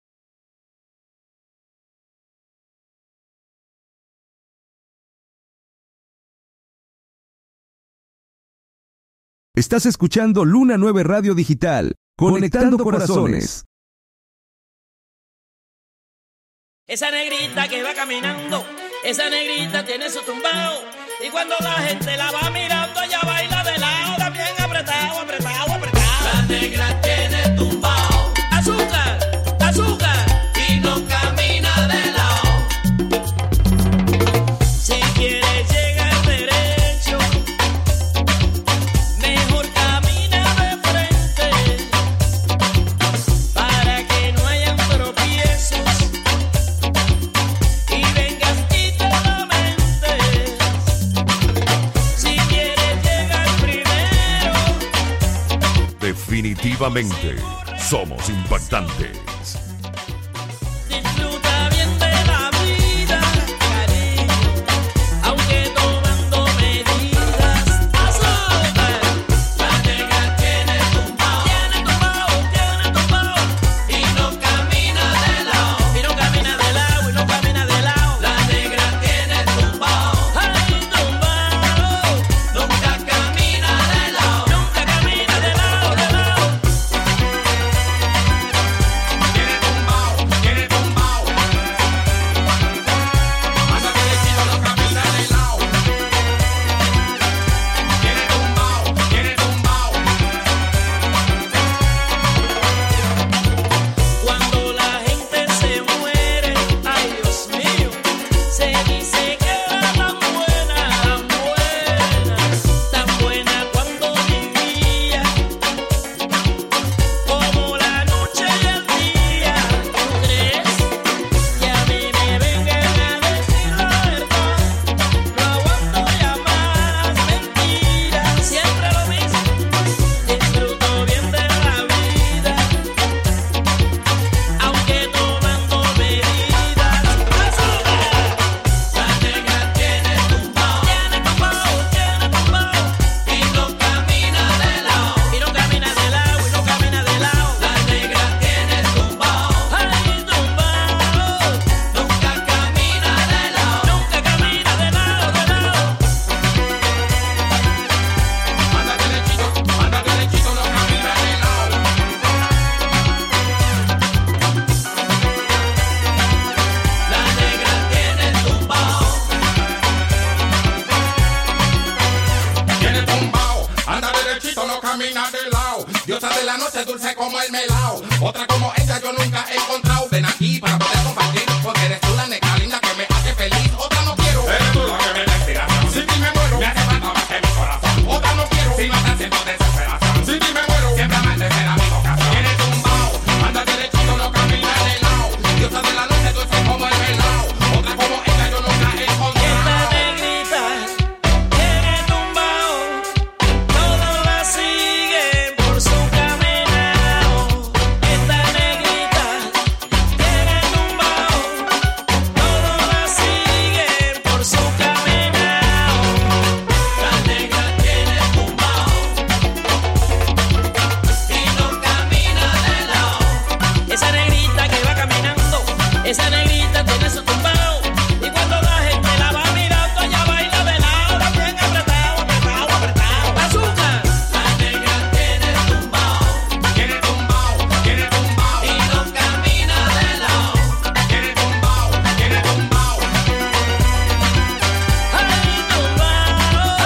Estás escuchando Luna 9 Radio Digital, conectando corazones. Esa negrita que va caminando, esa negrita tiene su tumbao. Y cuando la gente la va mirando, ella baila de lado, también apretado, apretado, apretado. La negra tiene tumbao. Azúcar, azúcar. Y no camina de lado. Si quieres llegar derecho, mejor camina de frente, para que no hayan tropiezos y vengas y te lamentes. Si quieres llegar primero, definitivamente somos impactantes. disfruta bien de la vida, cariño, aunque tomando medidas. Azúcar, la negra tiene tumbao, tiene tumbao, tiene tumbao. Y no camina de lado, y no camina de lado, y no camina de lado. La negra tiene tumbao, ay, tumbao. Nunca camina de lado, nunca camina de lado, de lado. Tiene tumbao, tiene tumbao. Anda derechito, no camina de lado. Tiene tumbao, tiene tumbao. Cuando la gente se muere, ay Dios mío, se dice que era tan buena, tan buena cuando vivía, como la noche y el día. ¿Tú crees que a mí me vengan a decir la verdad? No aguanto ya más mentiras, siempre lo mismo. Disfruto bien de la vida, aunque tomando medidas. Azúcar, la negra tiene tumbao, tiene tumbao, tiene tumbao. Y no camina de lado, y no camina de lado, y no camina de lado. La negra tiene tumbao, ay, tumbao. Nunca camina de lado, nunca camina de lado, de lado. Anda derechito, no camina de lado. La negra tiene tumbao. Tiene tumbao, anda derechito, no camina de lado. Diosa de la noche, dulce como el melao. Otra como ella yo nunca he encontrado. Ven aquí para poder compartir, porque eres tú la negra linda que me hace feliz. Otra no quiero, eres tú la que me da inspiración. Sin ti me muero, me hace falta más que mi corazón. Otra no quiero, si no estás siendo desesperación. Sin ti me muero, siempre amaré será mi vocación. Tiene tumbao, anda derechito, no camina de lado. Diosa de la noche, dulce como el melao. Otra como ella yo nunca he encontrado. Esta negrita tiene tumbao, todos la siguen por su caminao. Esta negrita tiene tumbao, todos la siguen por su caminao. La negra tiene tumbao y no camina de lado. Esa negrita que va caminando, esa negrita tiene su tumbao. Y cuando la gente la va mirando, ella baila de lado, también apretado, apretado, apretado. Azúcar, la negra tiene tumbao, tiene tumbao, tiene tumbao. Y no camina de lado, tiene tumbao, tiene tumbao. Ay, tumbao,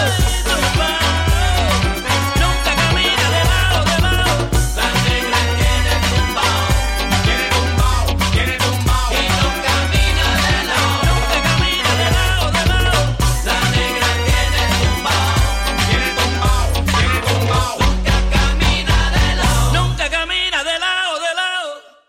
nunca camina de lado, de lado. La negra tiene tumbao, tiene tumbao, tiene tumbao. Y no camina de lado, nunca camina de lado, de lado. La negra tiene tumbao, tiene tumbao, tiene tumbao. Nunca camina de lado, nunca camina de lado, de lado.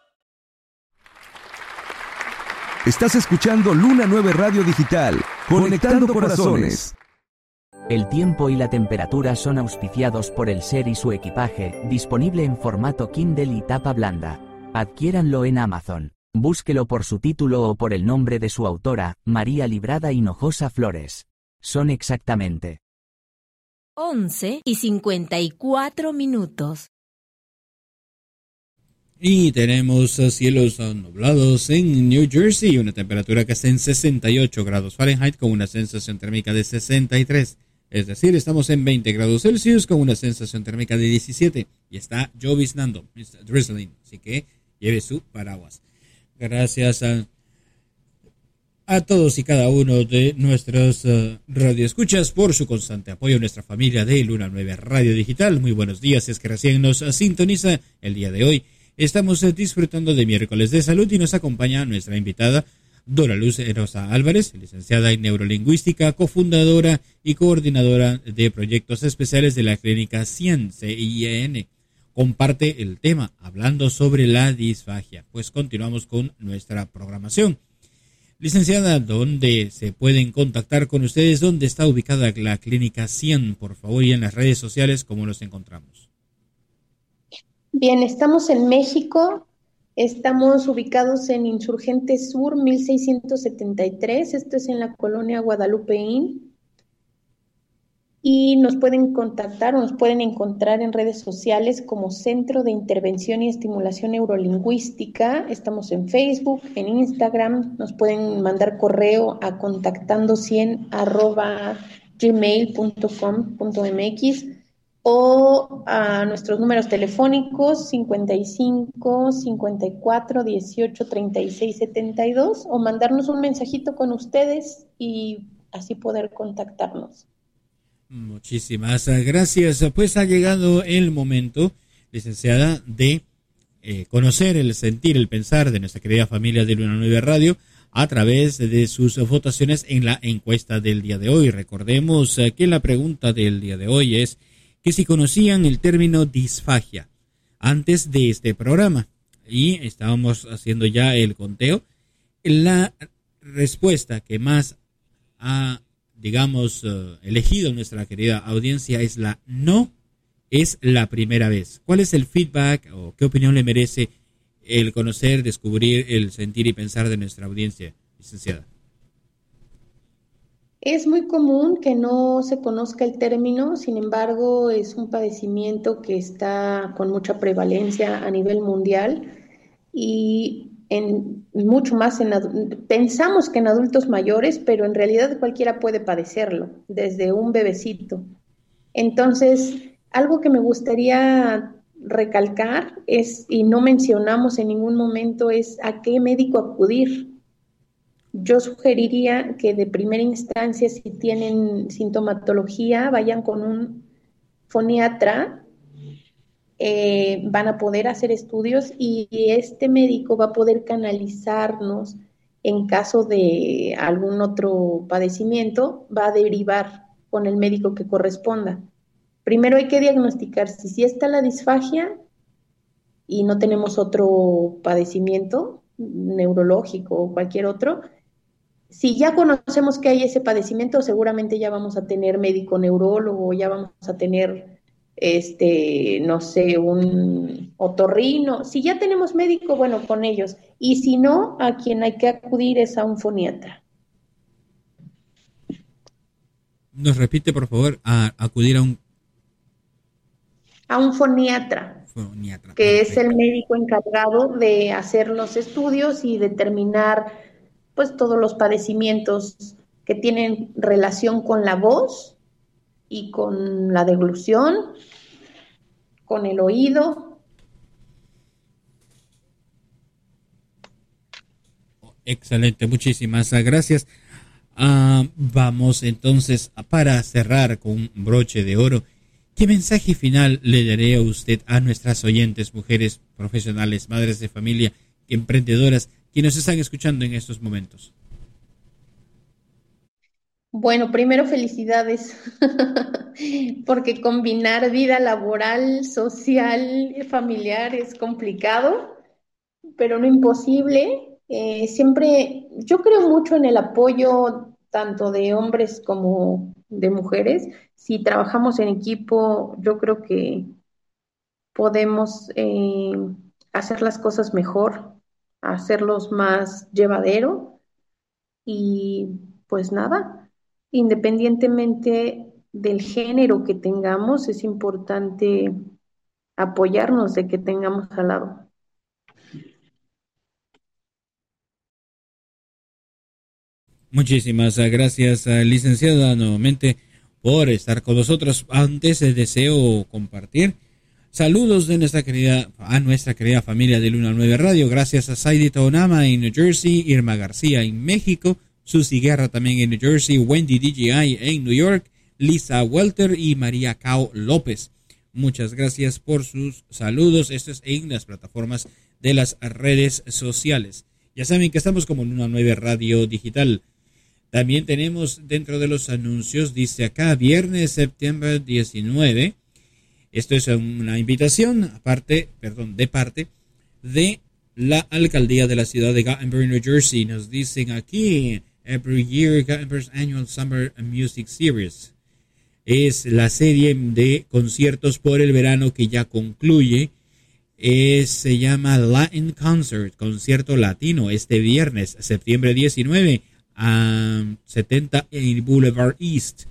Estás escuchando Luna 9 Radio Digital, conectando corazones. El tiempo y la temperatura son auspiciados por el SER y su equipaje, disponible en formato Kindle y tapa blanda. Adquiéranlo en Amazon. Búsquelo por su título o por el nombre de su autora, María Librada Hinojosa Flores. Son exactamente 11:54. Y tenemos cielos nublados en New Jersey, una temperatura que está en 68 grados Fahrenheit con una sensación térmica de 63. Es decir, estamos en 20 grados Celsius con una sensación térmica de 17. Y está lloviznando, está drizzling, así que lleve su paraguas. Gracias a a todos y cada uno de nuestros radioescuchas por su constante apoyo a nuestra familia de Luna 9 Radio Digital. Muy buenos días, es que recién nos sintoniza el día de hoy. Estamos disfrutando de miércoles de salud y nos acompaña nuestra invitada Dora Luz Rosa Álvarez, licenciada en neurolingüística, cofundadora y coordinadora de proyectos especiales de la clínica CIEN, CIEN. Comparte el tema hablando sobre la disfagia. Pues continuamos con nuestra programación. Licenciada, ¿dónde se pueden contactar con ustedes? ¿Dónde está ubicada la clínica CIEN, por favor? Y en las redes sociales, ¿cómo nos encontramos? Bien, estamos en México, estamos ubicados en Insurgentes Sur 1673, esto es en la colonia Guadalupeín, y nos pueden contactar o nos pueden encontrar en redes sociales como Centro de Intervención y Estimulación Neurolingüística. Estamos en Facebook, en Instagram, nos pueden mandar correo a contactando100@gmail.com.mx o a nuestros números telefónicos 55 54 18 36 72 o mandarnos un mensajito con ustedes y así poder contactarnos. Muchísimas gracias. Pues ha llegado el momento, licenciada, de conocer el sentir, el pensar de nuestra querida familia de Luna 9 Radio a través de sus votaciones en la encuesta del día de hoy. Recordemos que la pregunta del día de hoy es que si conocían el término disfagia antes de este programa, y estábamos haciendo ya el conteo. La respuesta que más ha elegido nuestra querida audiencia es la no, es la primera vez. ¿Cuál es el feedback o qué opinión le merece el conocer, descubrir, el sentir y pensar de nuestra audiencia, licenciada? Es muy común que no se conozca el término, sin embargo, es un padecimiento que está con mucha prevalencia a nivel mundial y mucho más pensamos que en adultos mayores, pero en realidad cualquiera puede padecerlo, desde un bebecito. Entonces, algo que me gustaría recalcar es, y no mencionamos en ningún momento, es a qué médico acudir. Yo sugeriría que de primera instancia, si tienen sintomatología, vayan con un foniatra. Van a poder hacer estudios y este médico va a poder canalizarnos en caso de algún otro padecimiento, va a derivar con el médico que corresponda. Primero hay que diagnosticar si está la disfagia y no tenemos otro padecimiento neurológico o cualquier otro. Si ya conocemos que hay ese padecimiento, seguramente ya vamos a tener médico neurólogo, ya vamos a tener no sé, un otorrino. Si ya tenemos médico, bueno, con ellos. Y si no, a quien hay que acudir es a un foniatra. Nos repite, por favor, a acudir a un foniatra, que es el médico encargado de hacer los estudios y determinar pues todos los padecimientos que tienen relación con la voz y con la deglución, con el oído. Excelente, muchísimas gracias. Vamos entonces para cerrar con un broche de oro. ¿Qué mensaje final le daría usted a nuestras oyentes, mujeres profesionales, madres de familia, emprendedoras, que nos están escuchando en estos momentos? Bueno, primero felicidades, porque combinar vida laboral, social, familiar es complicado, pero no imposible. Siempre, yo creo mucho en el apoyo tanto de hombres como de mujeres. Si trabajamos en equipo, yo creo que podemos hacer las cosas mejor, hacerlos más llevadero y pues nada. Independientemente del género que tengamos, es importante apoyarnos de que tengamos al lado. Muchísimas gracias, licenciada, nuevamente por estar con nosotros. Antes deseo compartir saludos de nuestra querida familia de Luna 9 Radio. Gracias a Saidi Taonama en New Jersey, Irma García en México, Susi Guerra también en New Jersey, Wendy DJI en New York, Lisa Welter y María Cao López. Muchas gracias por sus saludos. Esto es en las plataformas de las redes sociales. Ya saben que estamos como Luna 9 Radio Digital. También tenemos dentro de los anuncios, dice acá, viernes, septiembre 19. Esto es una invitación, de parte de la alcaldía de la ciudad de Gatlinburg, New Jersey. Nos dicen aquí, every year Gatlinburg's annual Summer Music Series. Es la serie de conciertos por el verano que ya concluye. Se llama Latin Concert, concierto latino, este viernes, septiembre 19, a 70 en Boulevard East.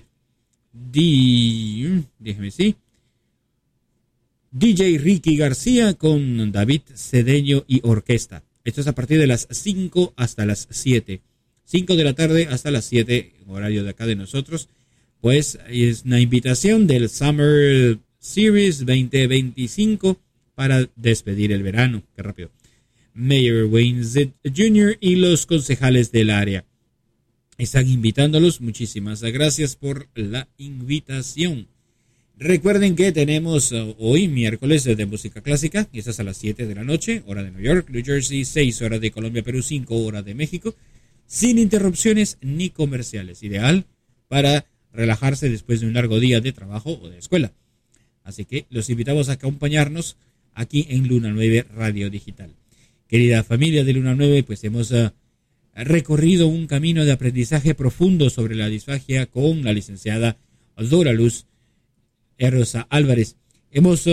DJ Ricky García con David Cedeño y orquesta. Esto es a partir de las 5 hasta las 7. 5 de la tarde hasta las 7, horario de acá de nosotros. Pues es una invitación del Summer Series 2025 para despedir el verano. Qué rápido. Mayor Wayne Z Jr. y los concejales del área están invitándolos. Muchísimas gracias por la invitación. Recuerden que tenemos hoy miércoles de música clásica, y estás a las 7 de la noche, hora de New York, New Jersey, 6 horas de Colombia, Perú, 5 horas de México, sin interrupciones ni comerciales. Ideal para relajarse después de un largo día de trabajo o de escuela. Así que los invitamos a acompañarnos aquí en Luna 9 Radio Digital. Querida familia de Luna 9, pues hemos recorrido un camino de aprendizaje profundo sobre la disfagia con la licenciada Dora Luz Rosa Álvarez. Hemos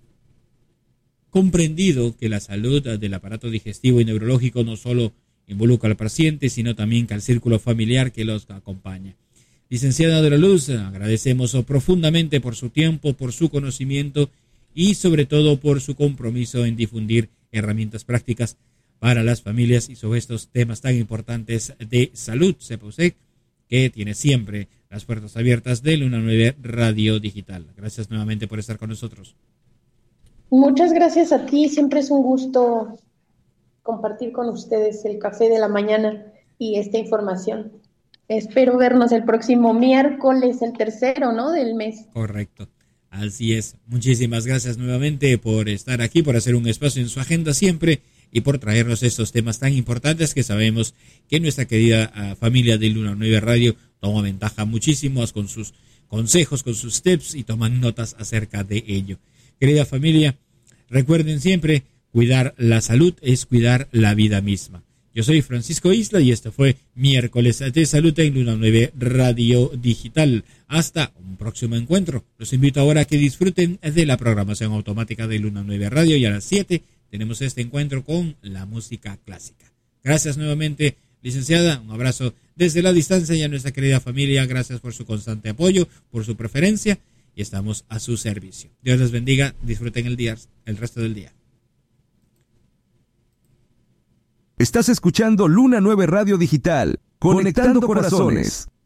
comprendido que la salud del aparato digestivo y neurológico no solo involucra al paciente, sino también al círculo familiar que los acompaña. Licenciada Dora Luz, agradecemos profundamente por su tiempo, por su conocimiento y sobre todo por su compromiso en difundir herramientas prácticas para las familias y sobre estos temas tan importantes de salud. Sepa usted que tiene siempre las puertas abiertas de Luna 9 Radio Digital. Gracias nuevamente por estar con nosotros. Muchas gracias a ti, siempre es un gusto compartir con ustedes el café de la mañana y esta información. Espero vernos el próximo miércoles, el 3º, ¿no?, del mes. Correcto, así es. Muchísimas gracias nuevamente por estar aquí, por hacer un espacio en su agenda siempre y por traernos estos temas tan importantes que sabemos que nuestra querida familia de Luna 9 Radio toma ventaja muchísimo con sus consejos, con sus tips y toman notas acerca de ello. Querida familia, recuerden siempre, cuidar la salud es cuidar la vida misma. Yo soy Francisco Isla y esto fue Miércoles de Salud en Luna 9 Radio Digital. Hasta un próximo encuentro. Los invito ahora a que disfruten de la programación automática de Luna 9 Radio y a las 7 tenemos este encuentro con la música clásica. Gracias nuevamente, licenciada. Un abrazo desde la distancia y a nuestra querida familia. Gracias por su constante apoyo, por su preferencia y estamos a su servicio. Dios les bendiga. Disfruten el resto del día. Estás escuchando Luna 9 Radio Digital, conectando corazones.